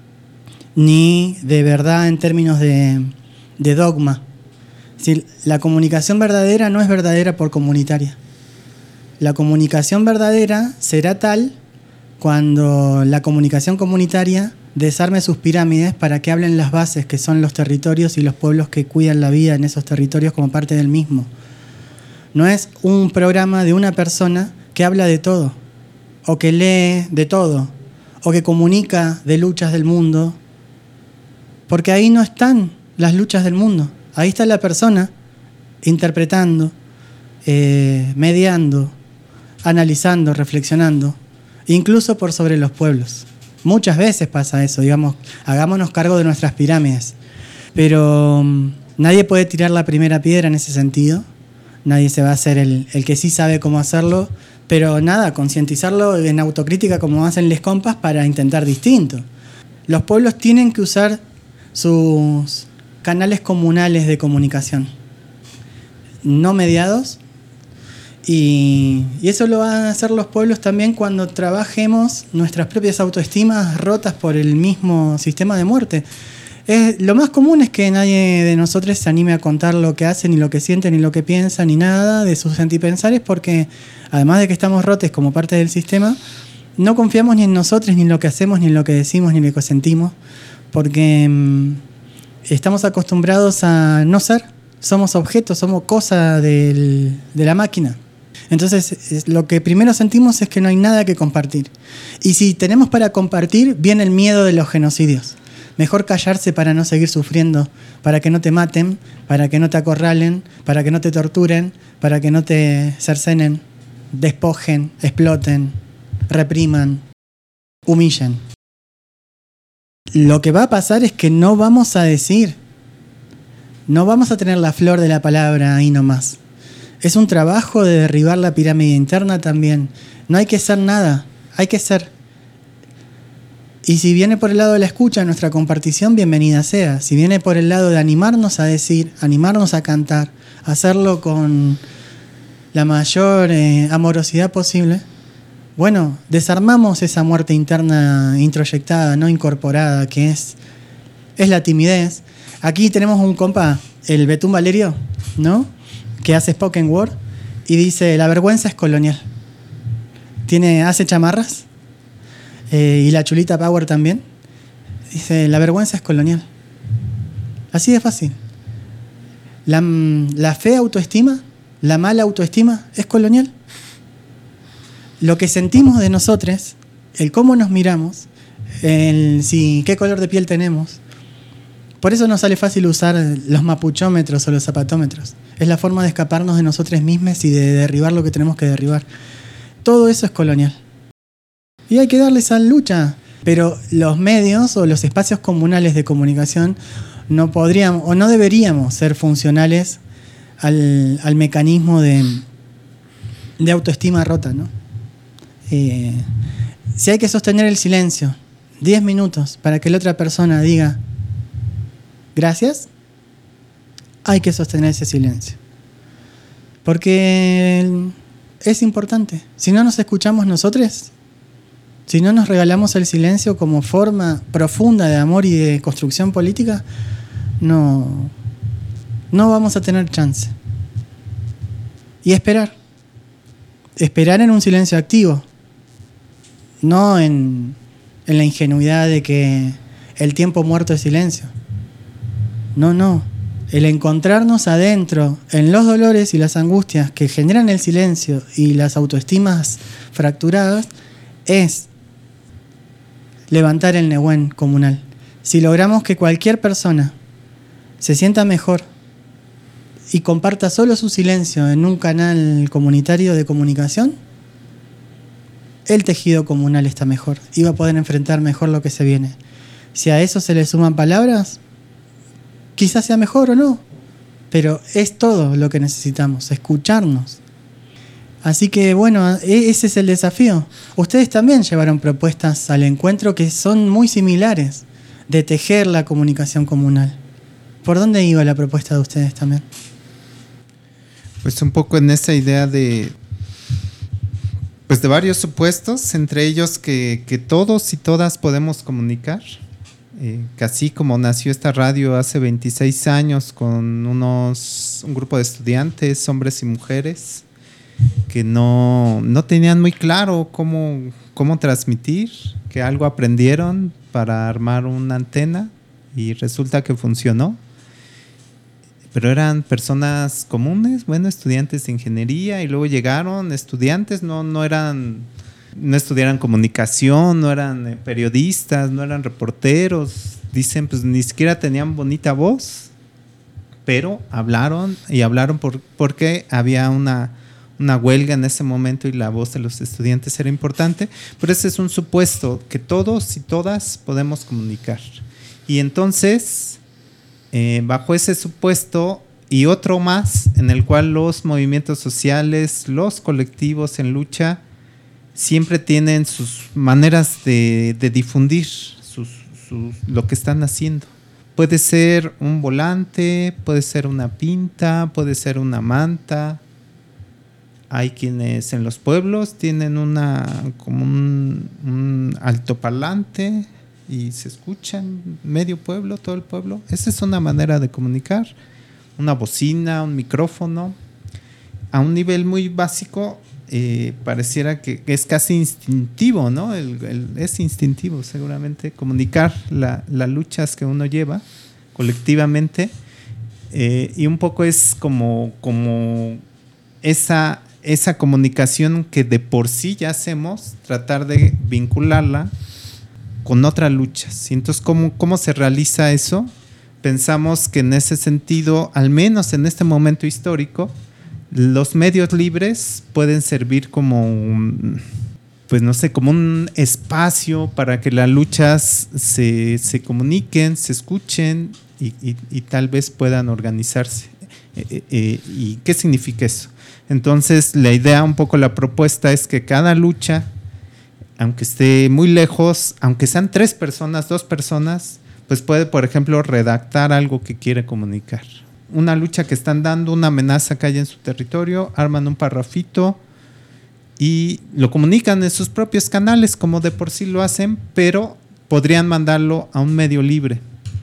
ni de verdad en términos de, de dogma. Es decir, la comunicación verdadera no es verdadera por comunitaria. La comunicación verdadera será tal cuando la comunicación comunitaria desarme sus pirámides para que hablen las bases, que son los territorios y los pueblos que cuidan la vida en esos territorios como parte del mismo. No es un programa de una persona que habla de todo, o que lee de todo, o que comunica de luchas del mundo, porque ahí no están las luchas del mundo, ahí está la persona interpretando, eh, mediando, analizando, reflexionando, incluso por sobre los pueblos. Muchas veces pasa eso, digamos, hagámonos cargo de nuestras pirámides, pero um, nadie puede tirar la primera piedra en ese sentido, nadie se va a hacer el, el que sí sabe cómo hacerlo, pero nada, concientizarlo en autocrítica como hacen les compas para intentar distinto. Los pueblos tienen que usar sus canales comunales de comunicación, no mediados, y, y eso lo van a hacer los pueblos también cuando trabajemos nuestras propias autoestimas rotas por el mismo sistema de muerte. Es, lo más común es que nadie de nosotros se anime a contar lo que hacen, ni lo que sienten, ni lo que piensan, ni nada de sus sentipensares, porque además de que estamos rotos como parte del sistema, no confiamos ni en nosotros, ni en lo que hacemos, ni en lo que decimos, ni en lo que sentimos, porque mmm, estamos acostumbrados a no ser, somos objetos, somos cosa del, de la máquina. Entonces, es, lo que primero sentimos es que no hay nada que compartir. Y si tenemos para compartir, viene el miedo de los genocidios. Mejor callarse para no seguir sufriendo, para que no te maten, para que no te acorralen, para que no te torturen, para que no te cercenen, despojen, exploten, repriman, humillen. Lo que va a pasar es que no vamos a decir, no vamos a tener la flor de la palabra ahí nomás. Es un trabajo de derribar la pirámide interna también. No hay que ser nada, hay que ser. Y si viene por el lado de la escucha, nuestra compartición, bienvenida sea. Si viene por el lado de animarnos a decir, animarnos a cantar, hacerlo con la mayor eh, amorosidad posible, bueno, desarmamos esa muerte interna introyectada, no incorporada, que es, es la timidez. Aquí tenemos un compa, el Betún Valerio, ¿no?, que hace spoken word y dice, la vergüenza es colonial. Tiene, hace chamarras, eh, y la Chulita Power también. Dice, la vergüenza es colonial. Así de fácil. La, la fe autoestima, la mala autoestima es colonial. Lo que sentimos de nosotros, el cómo nos miramos, el si, qué color de piel tenemos. Por eso nos sale fácil usar los mapuchómetros o los zapatómetros. Es la forma de escaparnos de nosotros mismos y de derribar lo que tenemos que derribar. Todo eso es colonial. Y hay que darle esa lucha. Pero los medios o los espacios comunales de comunicación no podríamos o no deberíamos ser funcionales al, al mecanismo de, de autoestima rota, ¿no? Eh, si hay que sostener el silencio diez minutos para que la otra persona diga gracias, hay que sostener ese silencio. Porque es importante. Si no nos escuchamos nosotros, si no nos regalamos el silencio como forma profunda de amor y de construcción política, no, no vamos a tener chance. Y esperar. Esperar en un silencio activo. No en, en la ingenuidad de que el tiempo muerto es silencio. No, no. El encontrarnos adentro en los dolores y las angustias que generan el silencio y las autoestimas fracturadas es levantar el Nehuen comunal. Si logramos que cualquier persona se sienta mejor y comparta solo su silencio en un canal comunitario de comunicación, el tejido comunal está mejor y va a poder enfrentar mejor lo que se viene. Si a eso se le suman palabras, quizás sea mejor o no, pero es todo lo que necesitamos, escucharnos. Así que bueno, ese es el desafío. Ustedes también llevaron propuestas al encuentro que son muy similares, de tejer la comunicación comunal. ¿Por dónde iba la propuesta de ustedes también? Pues un poco en esa idea de, pues de varios supuestos, entre ellos que, que todos y todas podemos comunicar. Eh, que así como nació esta radio hace veintiséis años con unos un grupo de estudiantes, hombres y mujeres, que no, no tenían muy claro cómo, cómo transmitir, que algo aprendieron para armar una antena y resulta que funcionó. Pero eran personas comunes, bueno, estudiantes de ingeniería, y luego llegaron estudiantes, no, no eran no estudiaran comunicación, no eran eh, periodistas, no eran reporteros. Dicen, pues ni siquiera tenían bonita voz, pero hablaron y hablaron por, porque había una, una huelga en ese momento y la voz de los estudiantes era importante. Pero ese es un supuesto, que todos y todas podemos comunicar. Y entonces, eh, bajo ese supuesto y otro más, en el cual los movimientos sociales, los colectivos en lucha, siempre tienen sus maneras de, de difundir sus, sus, lo que están haciendo. Puede ser un volante, puede ser una pinta, puede ser una manta. Hay quienes en los pueblos tienen una como un, un altoparlante y se escuchan medio pueblo, todo el pueblo. Esa es una manera de comunicar. Una bocina, un micrófono. A un nivel muy básico, eh, pareciera que es casi instintivo, ¿no? El, el, es instintivo seguramente comunicar las la luchas que uno lleva colectivamente, eh, y un poco es como, como esa, esa comunicación que de por sí ya hacemos, tratar de vincularla con otras luchas. Y entonces, ¿cómo, cómo se realiza eso? Pensamos que en ese sentido, al menos en este momento histórico, los medios libres pueden servir como un, pues no sé, como un espacio para que las luchas se, se comuniquen, se escuchen y, y, y tal vez puedan organizarse. Eh, eh, ¿Y qué significa eso? Entonces, la idea, un poco la propuesta es que cada lucha, aunque esté muy lejos, aunque sean tres personas, dos personas, pues puede, por ejemplo, redactar algo que quiere comunicar. Una lucha que están dando, una amenaza que hay en su territorio, arman un parrafito y lo comunican en sus propios canales, como de por sí lo hacen, pero podrían mandarlo a un medio libre.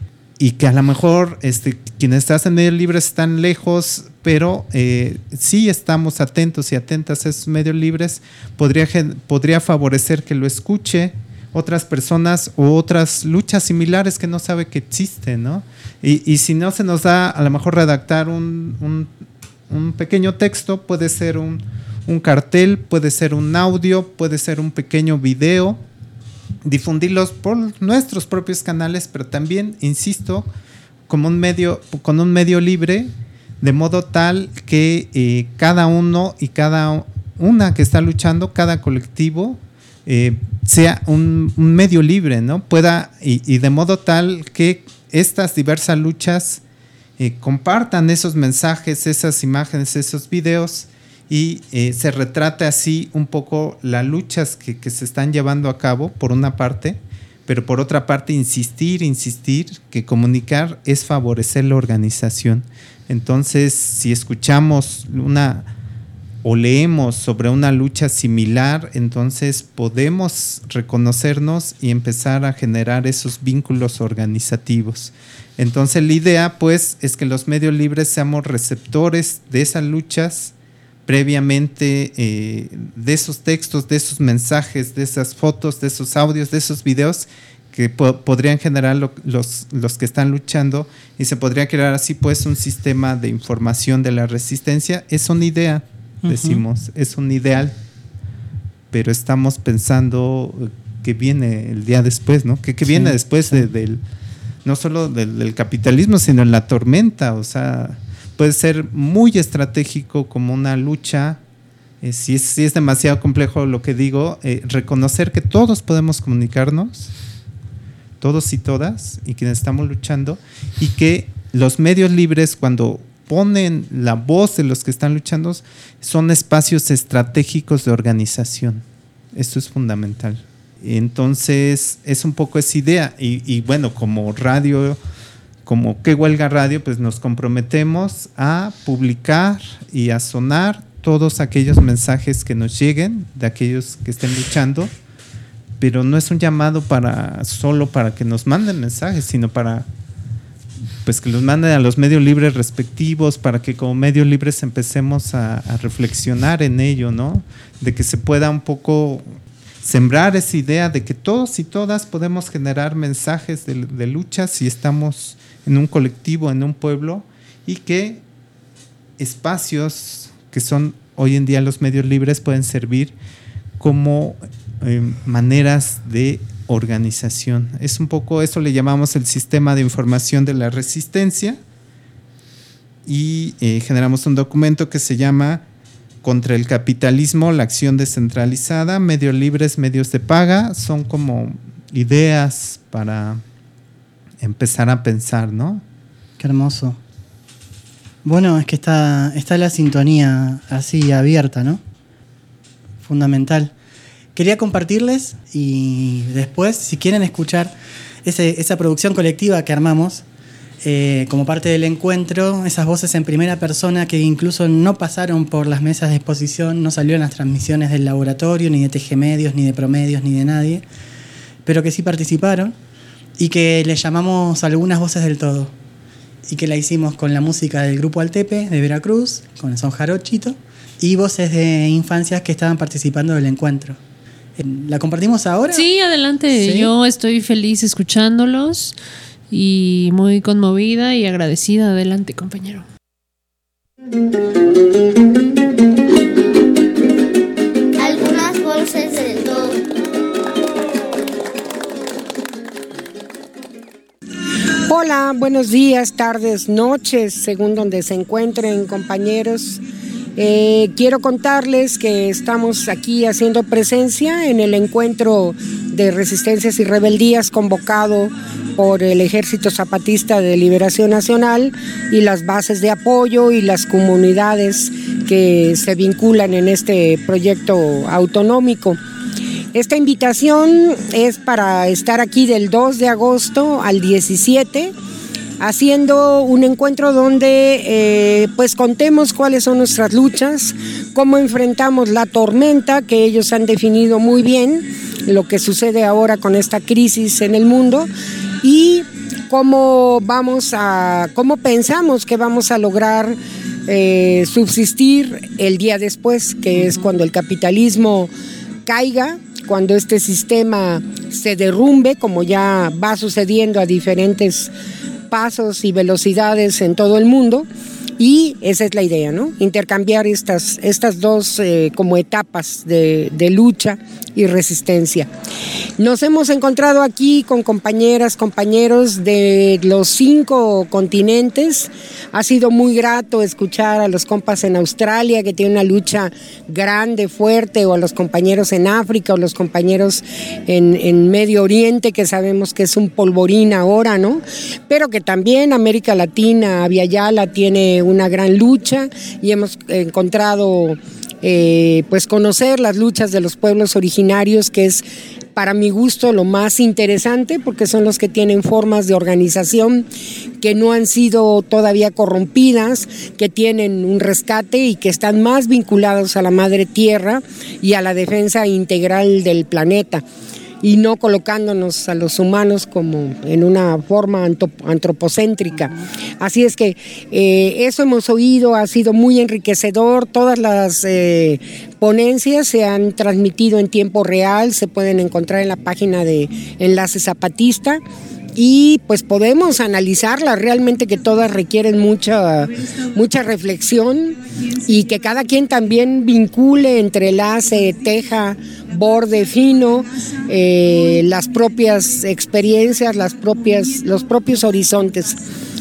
Y que a lo mejor este, quienes están en medio libre están lejos, pero eh, sí estamos atentos y atentas a esos medios libres, podría, podría favorecer que lo escuche otras personas o otras luchas similares que no sabe que existen, ¿no? Y, y si no se nos da a lo mejor redactar un, un, un pequeño texto, puede ser un, un cartel, puede ser un audio, puede ser un pequeño video, difundirlos por nuestros propios canales, pero también, insisto, como un medio, con un medio libre, de modo tal que eh, cada uno y cada una que está luchando, cada colectivo, Eh, sea un, un medio libre, ¿no? Pueda y, y de modo tal que estas diversas luchas eh, compartan esos mensajes, esas imágenes, esos videos y eh, se retrate así un poco las luchas que, que se están llevando a cabo, por una parte, pero por otra parte insistir, insistir que comunicar es favorecer la organización. Entonces, si escuchamos una o leemos sobre una lucha similar, entonces podemos reconocernos y empezar a generar esos vínculos organizativos. Entonces la idea pues es que los medios libres seamos receptores de esas luchas previamente, eh, de esos textos, de esos mensajes, de esas fotos, de esos audios, de esos videos que po- podrían generar lo, los, los que están luchando, y se podría crear así pues un sistema de información de la resistencia. Es una idea, decimos, uh-huh. Es un ideal, pero estamos pensando que viene el día después, ¿no? Que, que viene sí, después sí. De, del, no solo del, del capitalismo, sino en la tormenta. O sea, puede ser muy estratégico como una lucha, eh, si, es, si es demasiado complejo lo que digo, eh, reconocer que todos podemos comunicarnos, todos y todas, y quienes estamos luchando, y que los medios libres, cuando ponen la voz de los que están luchando, son espacios estratégicos de organización. Esto es fundamental. Entonces, es un poco esa idea. Y, y bueno, como radio, como Qué Huelga Radio, pues nos comprometemos a publicar y a sonar todos aquellos mensajes que nos lleguen de aquellos que estén luchando, pero no es un llamado para solo para que nos manden mensajes, sino para pues que los manden a los medios libres respectivos, para que como medios libres empecemos a, a reflexionar en ello, ¿no? De que se pueda un poco sembrar esa idea de que todos y todas podemos generar mensajes de, de lucha si estamos en un colectivo, en un pueblo, y que espacios que son hoy en día los medios libres pueden servir como eh, maneras de organización. Es un poco, eso le llamamos el sistema de información de la resistencia, y eh, generamos un documento que se llama Contra el capitalismo, la acción descentralizada, medios libres, medios de paga. Son como ideas para empezar a pensar, ¿no? Qué hermoso. Bueno, es que está, está la sintonía así abierta, ¿no? Fundamental. Quería compartirles, y después, si quieren escuchar ese, esa producción colectiva que armamos, Eh, como parte del encuentro, esas voces en primera persona que incluso no pasaron por las mesas de exposición, no salieron las transmisiones del laboratorio, ni de T G Medios, ni de Promedios, ni de nadie, pero que sí participaron, y que le llamamos Algunas Voces del Todo, y que la hicimos con la música del grupo Altepe de Veracruz, con el son jarochito, y voces de infancias que estaban participando del encuentro. ¿La compartimos ahora? Sí, adelante. ¿Sí? Yo estoy feliz escuchándolos y muy conmovida y agradecida. Adelante, compañero. Algunas voces del todo. Hola, buenos días, tardes, noches, según donde se encuentren, compañeros. Eh, quiero contarles que estamos aquí haciendo presencia en el encuentro de resistencias y rebeldías convocado por el Ejército Zapatista de Liberación Nacional y las bases de apoyo y las comunidades que se vinculan en este proyecto autonómico. Esta invitación es para estar aquí del dos de agosto al diecisiete, haciendo un encuentro donde eh, pues contemos cuáles son nuestras luchas, cómo enfrentamos la tormenta que ellos han definido muy bien, lo que sucede ahora con esta crisis en el mundo, y cómo vamos a, cómo pensamos que vamos a lograr eh, subsistir el día después, que es cuando el capitalismo caiga, cuando este sistema se derrumbe, como ya va sucediendo a diferentes pasos y velocidades en todo el mundo. Y esa es la idea, ¿no? Intercambiar estas, estas dos eh, como etapas de, de lucha y resistencia. Nos hemos encontrado aquí con compañeras, compañeros de los cinco continentes. Ha sido muy grato escuchar a los compas en Australia, que tienen una lucha grande, fuerte, o a los compañeros en África, o los compañeros en, en Medio Oriente, que sabemos que es un polvorín ahora, ¿no? Pero que también América Latina, Aviala, tiene una gran lucha, y hemos encontrado eh, pues conocer las luchas de los pueblos originarios, que es para mi gusto lo más interesante, porque son los que tienen formas de organización que no han sido todavía corrompidas, que tienen un rescate y que están más vinculados a la madre tierra y a la defensa integral del planeta, y no colocándonos a los humanos como en una forma antropocéntrica. Así es que eh, eso hemos oído, ha sido muy enriquecedor. Todas las eh, ponencias se han transmitido en tiempo real, se pueden encontrar en la página de Enlace Zapatista, y pues podemos analizarlas, realmente que todas requieren mucha, mucha reflexión, y que cada quien también vincule, entrelace, teja, borde fino, eh, las propias experiencias, las propias, los propios horizontes.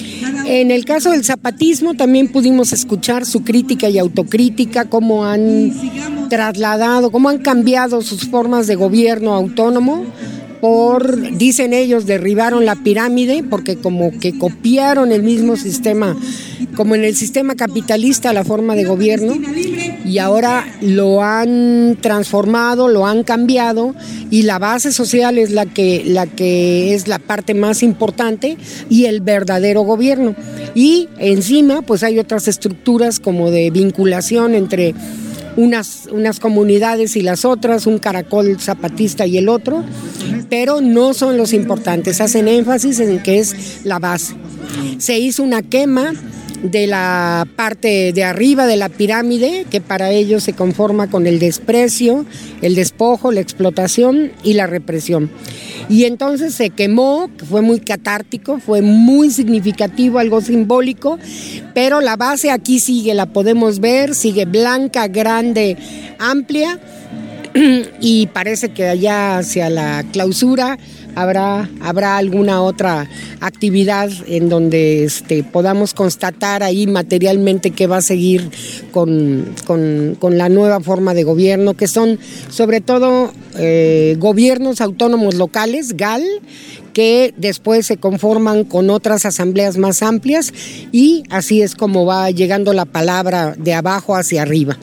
En el caso del zapatismo también pudimos escuchar su crítica y autocrítica, cómo han trasladado, cómo han cambiado sus formas de gobierno autónomo. Por, dicen ellos, derribaron la pirámide, porque como que copiaron el mismo sistema, como en el sistema capitalista, la forma de gobierno, y ahora lo han transformado, lo han cambiado, y la base social es la que, la que es la parte más importante, y el verdadero gobierno. Y encima pues hay otras estructuras como de vinculación entre Unas, unas comunidades y las otras, un caracol zapatista y el otro, pero no son los importantes, hacen énfasis en que es la base. Se hizo una quema de la parte de arriba de la pirámide, que para ellos se conforma con el desprecio, el despojo, la explotación y la represión. Y entonces se quemó, que fue muy catártico, fue muy significativo, algo simbólico, pero la base aquí sigue, la podemos ver, sigue blanca, grande, amplia, y parece que allá hacia la clausura habrá, habrá alguna otra actividad en donde este, podamos constatar ahí materialmente que va a seguir con, con, con la nueva forma de gobierno, que son sobre todo eh, gobiernos autónomos locales, G A L, que después se conforman con otras asambleas más amplias, y así es como va llegando la palabra de abajo hacia arriba.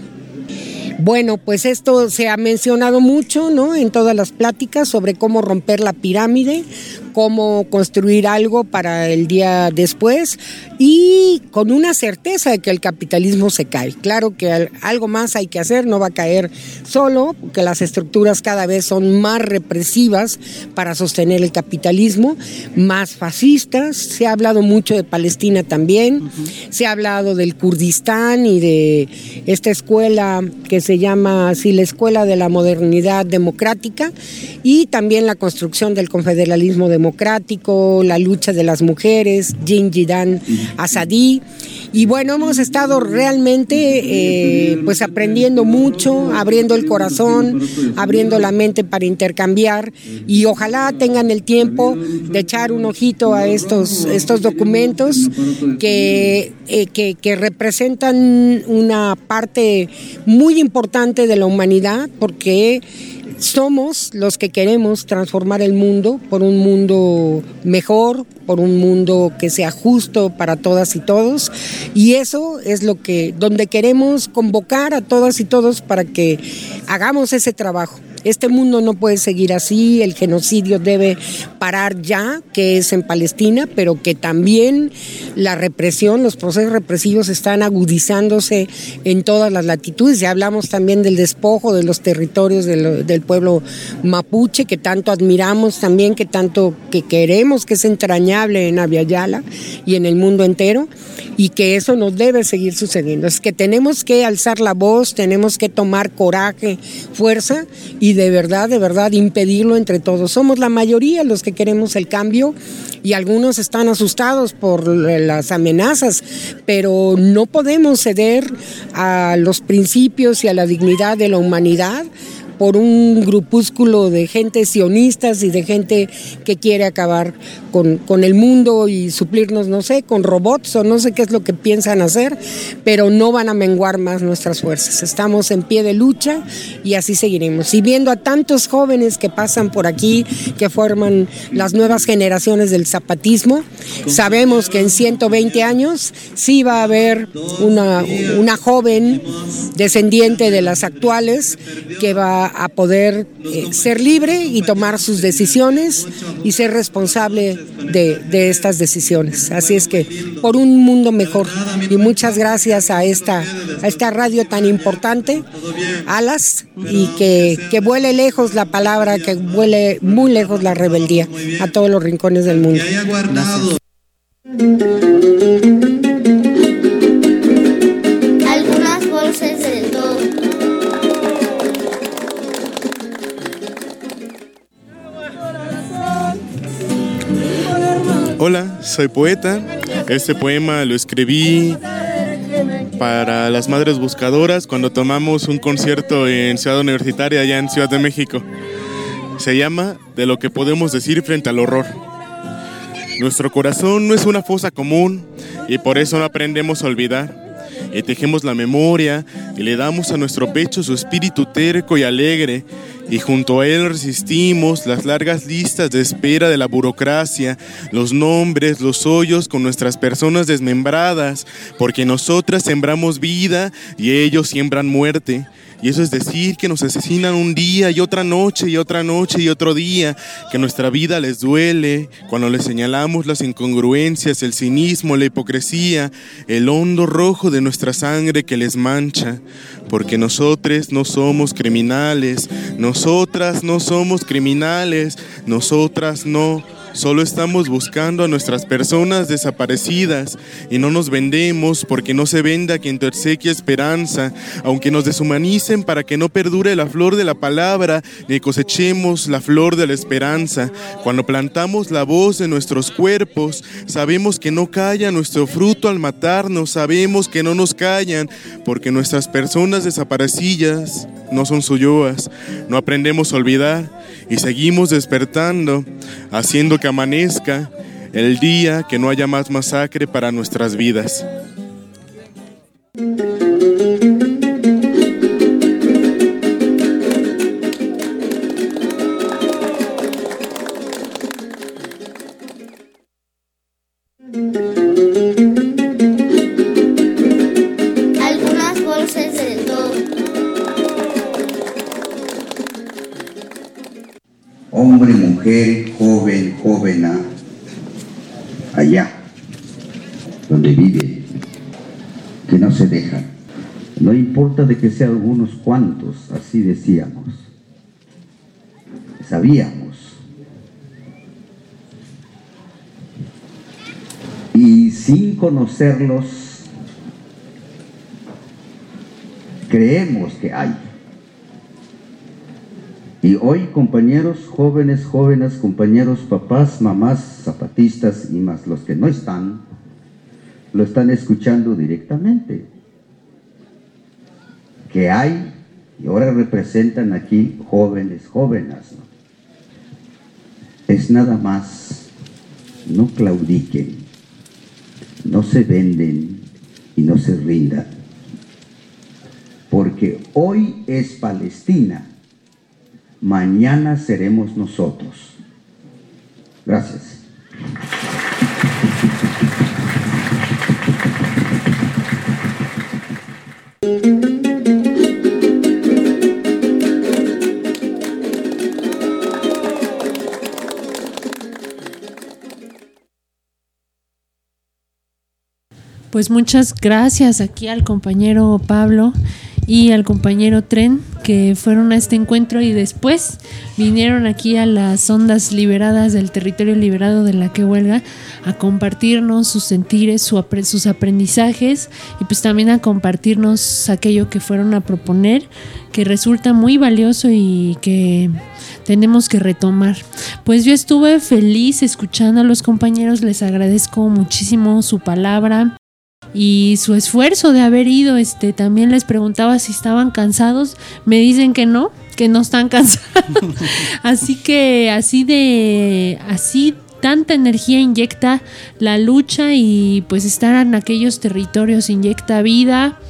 Bueno, pues esto se ha mencionado mucho, ¿no?, en todas las pláticas sobre cómo romper la pirámide, cómo construir algo para el día después, y con una certeza de que el capitalismo se cae. Claro que algo más hay que hacer, no va a caer solo, porque las estructuras cada vez son más represivas para sostener el capitalismo, más fascistas. Se ha hablado mucho de Palestina también, uh-huh. Se ha hablado del Kurdistán y de esta escuela que se llama así la Escuela de la Modernidad Democrática, y también la construcción del confederalismo democrático, la lucha de las mujeres, Jinjidan Azadi. Y bueno, hemos estado realmente eh, pues aprendiendo mucho, abriendo el corazón, abriendo la mente para intercambiar, y ojalá tengan el tiempo de echar un ojito a estos, estos documentos que, eh, que, que representan una parte muy importante de la humanidad, porque somos los que queremos transformar el mundo por un mundo mejor, por un mundo que sea justo para todas y todos, y eso es lo que, donde queremos convocar a todas y todos para que hagamos ese trabajo. Este mundo no puede seguir así, el genocidio debe parar ya, que es en Palestina, pero que también la represión, los procesos represivos están agudizándose en todas las latitudes. Ya hablamos también del despojo de los territorios del, del pueblo mapuche, que tanto admiramos también, que tanto que queremos, que es entrañable en Abya Yala y en el mundo entero, y que eso no debe seguir sucediendo. Es que tenemos que alzar la voz, tenemos que tomar coraje, fuerza, y de verdad, de verdad impedirlo entre todos. Somos la mayoría los que queremos el cambio, y algunos están asustados por las amenazas, pero no podemos ceder a los principios y a la dignidad de la humanidad por un grupúsculo de gente sionistas y de gente que quiere acabar con, con el mundo y suplirnos, no sé, con robots o no sé qué es lo que piensan hacer, pero no van a menguar más nuestras fuerzas. Estamos en pie de lucha y así seguiremos. Y viendo a tantos jóvenes que pasan por aquí, que forman las nuevas generaciones del zapatismo, sabemos que en ciento veinte años sí va a haber una, una joven descendiente de las actuales que va a poder eh, ser libre y tomar sus decisiones y ser responsable de, de estas decisiones. Así es que por un mundo mejor, y muchas gracias a esta, a esta radio tan importante, Alas, y que, que vuele lejos la palabra, que vuele muy lejos la rebeldía a todos los rincones del mundo. Gracias. Algunas voces del todo. Hola, soy poeta. Este poema lo escribí para las Madres Buscadoras cuando tomamos un concierto en Ciudad Universitaria, allá en Ciudad de México. Se llama De lo que podemos decir frente al horror. Nuestro corazón no es una fosa común y por eso no aprendemos a olvidar. Y tejemos la memoria y le damos a nuestro pecho su espíritu terco y alegre, y junto a él resistimos las largas listas de espera de la burocracia, los nombres, los hoyos con nuestras personas desmembradas, porque nosotras sembramos vida y ellos siembran muerte. Y eso es decir que nos asesinan un día y otra noche y otra noche y otro día, que nuestra vida les duele cuando les señalamos las incongruencias, el cinismo, la hipocresía, el hondo rojo de nuestra sangre que les mancha, porque nosotros no somos criminales, nosotras no somos criminales, nosotras no Solo estamos buscando a nuestras personas desaparecidas y no nos vendemos porque no se vende a quien te obsequia esperanza, aunque nos deshumanicen para que no perdure la flor de la palabra ni cosechemos la flor de la esperanza. Cuando plantamos la voz en nuestros cuerpos, sabemos que no calla nuestro fruto al matarnos, sabemos que no nos callan porque nuestras personas desaparecidas no son suyas. No aprendemos a olvidar y seguimos despertando, haciendo que amanezca el día, que no haya más masacre para nuestras vidas. Algunas voces del todo. Hombre, mujer, joven, jovena, allá donde vive, que no se deja. No importa de que sean algunos cuantos, así decíamos. Sabíamos. Y sin conocerlos, creemos que hay. Y hoy, compañeros jóvenes, jóvenes, compañeros, papás, mamás, zapatistas y más los que no están, lo están escuchando directamente. Que hay, y ahora representan aquí jóvenes, jóvenes, ¿no? Es nada más, no claudiquen, no se venden y no se rindan. Porque hoy es Palestina. Mañana seremos nosotros. Gracias. Pues muchas gracias aquí al compañero Pablo y al compañero Tren, que fueron a este encuentro y después vinieron aquí a las ondas liberadas del territorio liberado de la Que Huelga a compartirnos sus sentires, su apre- sus aprendizajes y pues también a compartirnos aquello que fueron a proponer, que resulta muy valioso y que tenemos que retomar. Pues yo estuve feliz escuchando a los compañeros, les agradezco muchísimo su palabra y su esfuerzo de haber ido. Este, también les preguntaba si estaban cansados, me dicen que no, que no están cansados. Así que así de así tanta energía inyecta la lucha y pues estar en aquellos territorios inyecta vida,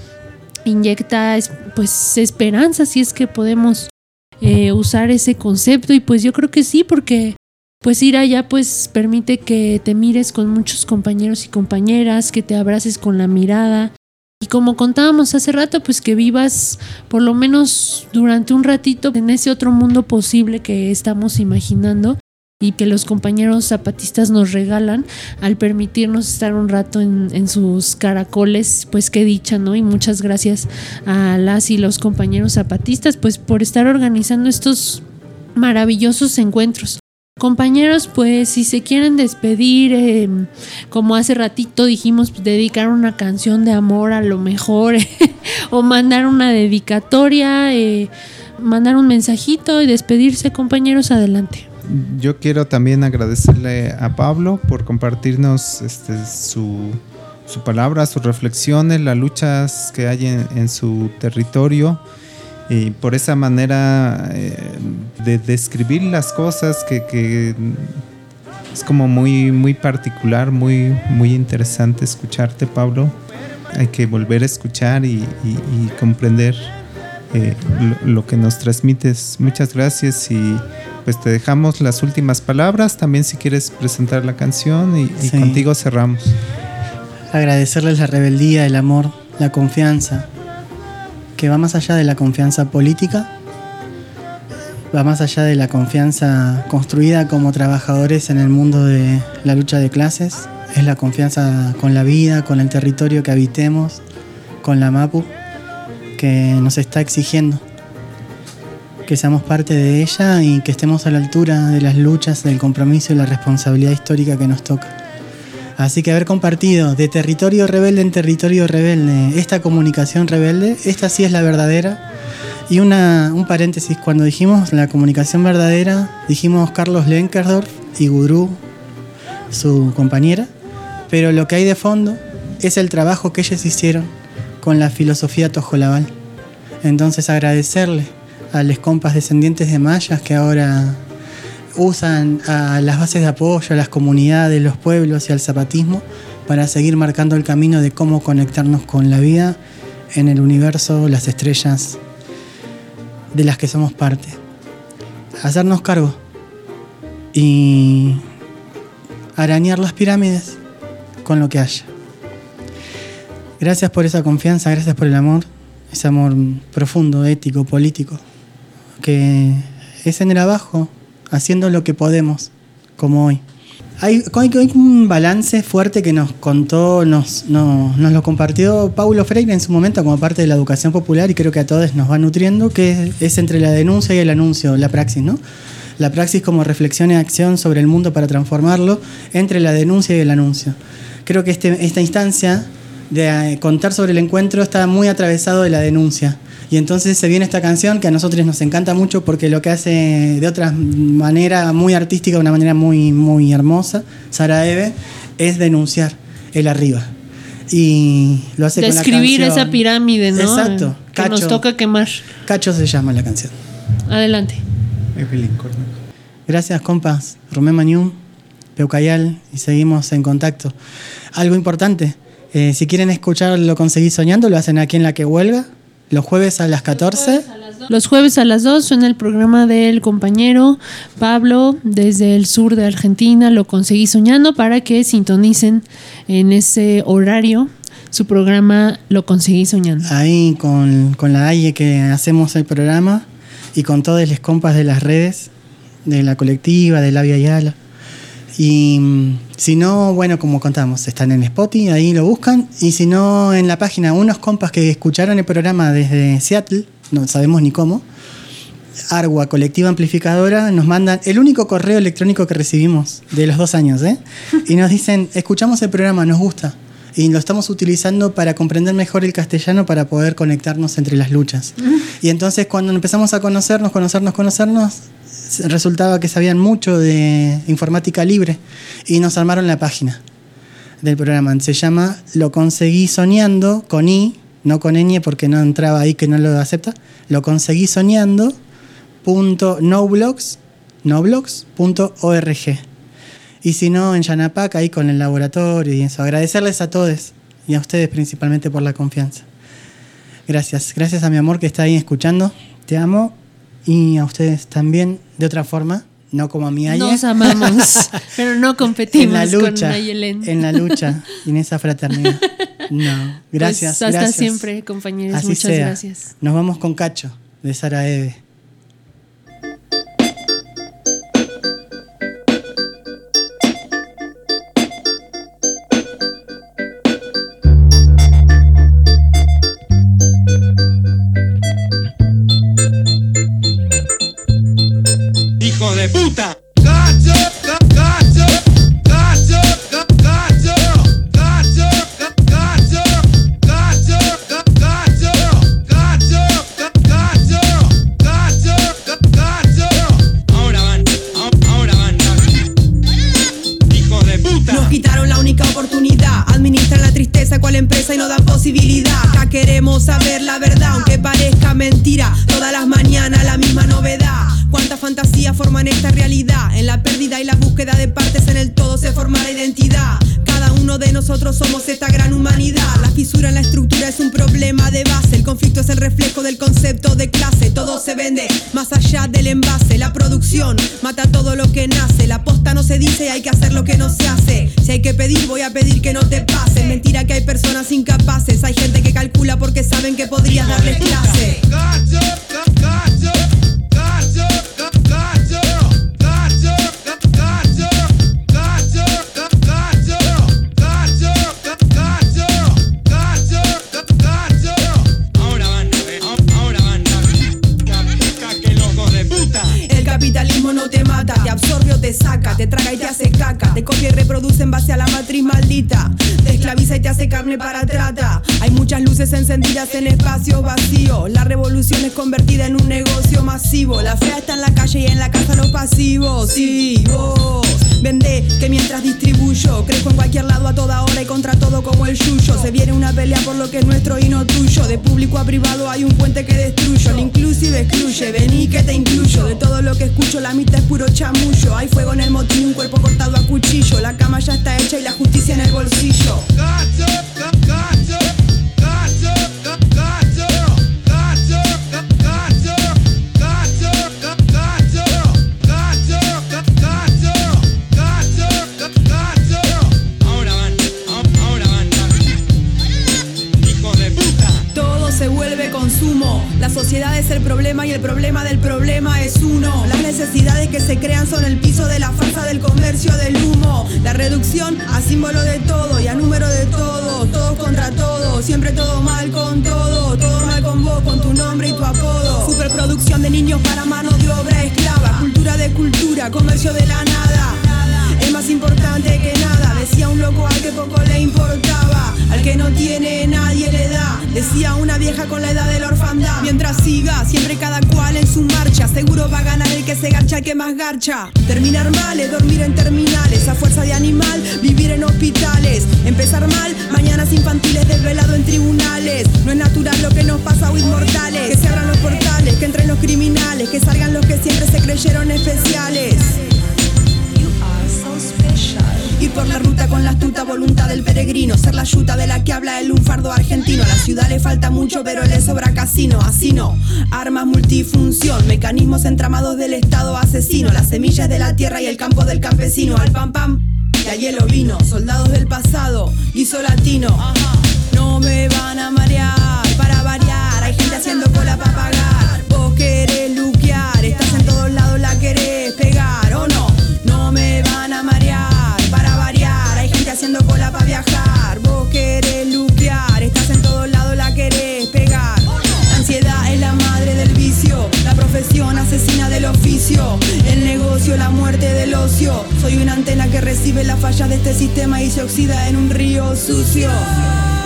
inyecta pues esperanza, si es que podemos eh, usar ese concepto. Y pues yo creo que sí, porque pues ir allá pues permite que te mires con muchos compañeros y compañeras, que te abraces con la mirada y como contábamos hace rato, pues que vivas por lo menos durante un ratito en ese otro mundo posible que estamos imaginando y que los compañeros zapatistas nos regalan al permitirnos estar un rato en, en sus caracoles. Pues qué dicha, ¿no? Y muchas gracias a las y los compañeros zapatistas pues por estar organizando estos maravillosos encuentros. Compañeros, pues si se quieren despedir, eh, como hace ratito dijimos, pues, dedicar una canción de amor a lo mejor, eh, o mandar una dedicatoria, eh, mandar un mensajito y despedirse, compañeros, adelante. Yo quiero también agradecerle a Pablo por compartirnos este, su, su palabra, sus reflexiones, las luchas que hay en, en su territorio. Y por esa manera eh, de describir las cosas que, que es como muy, muy particular, muy, muy interesante escucharte, Pablo. Hay que volver a escuchar y, y, y comprender eh, lo, lo que nos transmites. Muchas gracias y pues te dejamos las últimas palabras. También si quieres presentar la canción y, y sí. Contigo cerramos. Agradecerles la rebeldía, el amor, la confianza, que va más allá de la confianza política, va más allá de la confianza construida como trabajadores en el mundo de la lucha de clases, es la confianza con la vida, con el territorio que habitemos, con la MAPU, que nos está exigiendo. que seamos parte de ella y que estemos a la altura de las luchas, del compromiso y la responsabilidad histórica que nos toca. Así que haber compartido de territorio rebelde en territorio rebelde esta comunicación rebelde, esta sí es la verdadera. Y una, un paréntesis, cuando dijimos la comunicación verdadera, dijimos Carlos Lenkerdorf y Gudrú, su compañera, pero lo que hay de fondo es el trabajo que ellos hicieron con la filosofía tojolabal. Entonces agradecerle a los compas descendientes de mayas que ahora usan a las bases de apoyo, a las comunidades, los pueblos y al zapatismo para seguir marcando el camino de cómo conectarnos con la vida en el universo, las estrellas de las que somos parte. Hacernos cargo y arañar las pirámides con lo que haya. Gracias por esa confianza, gracias por el amor, ese amor profundo, ético, político, que es en el abajo, haciendo lo que podemos, como hoy. Hay, hay, hay un balance fuerte que nos contó, nos, no, nos lo compartió Paulo Freire en su momento como parte de la educación popular y creo que a todos nos va nutriendo, que es, es entre la denuncia y el anuncio, la praxis, ¿no? La praxis como reflexión y acción sobre el mundo para transformarlo, entre la denuncia y el anuncio. Creo que este, esta instancia de contar sobre el encuentro está muy atravesado de la denuncia. Y entonces se viene esta canción que a nosotros nos encanta mucho porque lo que hace de otra manera muy artística, de una manera muy, muy hermosa, Sara Eve, es denunciar el arriba. Y lo hace con la canción. Describir esa pirámide, ¿no? Exacto. Que Cacho, nos toca quemar. Cacho se llama la canción. Adelante. Gracias, compas. Romé Mañum, Peucayal, y seguimos en contacto. Algo importante, eh, si quieren escuchar Lo Conseguí Soñando, lo hacen aquí en La Que Huelga. Los jueves a las catorce. Los jueves a las dos suena el programa del compañero Pablo desde el sur de Argentina. Lo Conseguí Soñando para que sintonicen en ese horario su programa Lo Conseguí Soñando. Ahí con, con la A I E que hacemos el programa y con todos los compas de las redes, de la colectiva, de La Via Yala. Y si no, bueno, como contamos, están en Spotify, ahí lo buscan. Y si no, en la página, unos compas que escucharon el programa desde Seattle, no sabemos ni cómo, Argua, Colectiva Amplificadora, nos mandan el único correo electrónico que recibimos de los dos años, ¿eh? Y nos dicen, escuchamos el programa, nos gusta. Y lo estamos utilizando para comprender mejor el castellano para poder conectarnos entre las luchas. Y entonces cuando empezamos a conocernos, conocernos, conocernos, resultaba que sabían mucho de informática libre y nos armaron la página del programa. Se llama Lo Conseguí Soñando, con I, no con ñ porque no entraba ahí que no lo acepta. Lo Conseguí Soñando punto noblogs noblogs punto org. Y si no, en Yanapac, ahí con el laboratorio y eso. Agradecerles a todos y a ustedes principalmente por la confianza. Gracias, gracias a mi amor que está ahí escuchando. Te amo. Y a ustedes también, de otra forma, no como a mi Aye. Nos amamos, pero no competimos en la lucha, con Nayelén. En la lucha, y en esa fraternidad. No, gracias, pues hasta gracias. siempre, compañeros. Así Muchas sea. gracias. Nos vamos con Cacho, de Sara Eve. ¡Hijo de puta! ¡Cacho! ¡Cacho! ¡Cacho! ¡Cacho! ¡Cacho! ¡Cacho! ¡Cacho! ¡Cacho! ¡Cacho! ¡Cacho! ¡Cacho! ¡Cacho! Ahora van, ahora van. ¡Hijo de puta! Nos quitaron la única oportunidad. Administran la tristeza cual empresa y no dan posibilidad. Acá queremos saber la verdad, aunque parezca mentira. Todas las mañanas la misma novedad. Cuántas fantasías forman esta realidad. En la pérdida y la búsqueda de partes en el todo se forma la identidad. Cada uno de nosotros somos esta gran humanidad. La fisura en la estructura es un problema de base. El conflicto es el reflejo del concepto de clase. Todo se vende más allá del envase. La producción mata todo lo que nace. La posta no se dice y hay que hacer lo que no se hace. Si hay que pedir, voy a pedir que no te pase. Mentira que hay personas incapaces. Hay gente que calcula porque saben que podrías darles clase. ¡Cacho! ¡Cacho! ¡Cacho! ¡Cacho! ¡Cacho! ¡Cacho! ¡Cacho! ¡Cacho! ¡Cacho! ¡Cacho! ¡Cacho! ¡Cacho! Ahora van, ahora van. Que los traga y te hace caca, te copia y reproduce en base a la matriz maldita, te esclaviza y te hace carne para trata. Hay muchas luces encendidas en espacios vacíos, la revolución es convertida en un negocio masivo. La fea está en la calle y en la casa los pasivos. Sí, vos vendé que mientras distribuyo crezco en cualquier lado a toda hora y contra todo como el yuyo. Se viene una pelea por lo que es nuestro y no tuyo. De público a privado hay un puente que destruyo. El inclusive excluye, vení que te incluyo. De todo lo que escucho la mitad es puro chamullo. Hay fuego en el motín, un cuerpo cortado a cuchillo. La cama ya está hecha y la justicia en el bolsillo. La sociedad es el problema y el problema del problema es uno. Las necesidades que se crean son el piso de la farsa del comercio del humo. La reducción a símbolo de todo y a número de todo. Todos contra todos, siempre todo mal con todo. Todo mal con vos, con tu nombre y tu apodo. Superproducción de niños para mano de obra esclava. Cultura de cultura, comercio de la nada. Es más importante que nada, decía un loco al que poco le importaba. Al que no tiene nadie le da, decía una vieja con la edad de la orfandad. Mientras siga, siempre cada cual en su marcha, seguro va a ganar el que se garcha, el que más garcha. Terminar mal es dormir en terminales, a fuerza de animal, vivir en hospitales. Empezar mal, mañanas infantiles desvelado en tribunales. No es natural lo que nos pasa a inmortales. Que se abran los portales, que entren los criminales, que salgan los que siempre se creyeron especiales. Ir por la ruta con la astuta voluntad del peregrino, ser la yuta de la que habla el lunfardo argentino. A la ciudad le falta mucho pero le sobra casino, así no. Armas multifunción, mecanismos entramados del estado asesino. Las semillas de la tierra y el campo del campesino. Al pam pam y al hielo vino, soldados del pasado, guiso latino. No me van a marear, para variar, hay gente haciendo cola para pagar. Vos querés luquear, estás en todos lados, la querés pegar, ¿o no? No me van a marear, para variar, hay gente haciendo cola para viajar. Vos querés luquear, estás en todos lados, la querés pegar. La ansiedad es la madre del vicio, la profesión asesina del oficio, el negocio, la muerte del ocio. Soy una antena que recibe las fallas de este sistema y se oxida en un río sucio.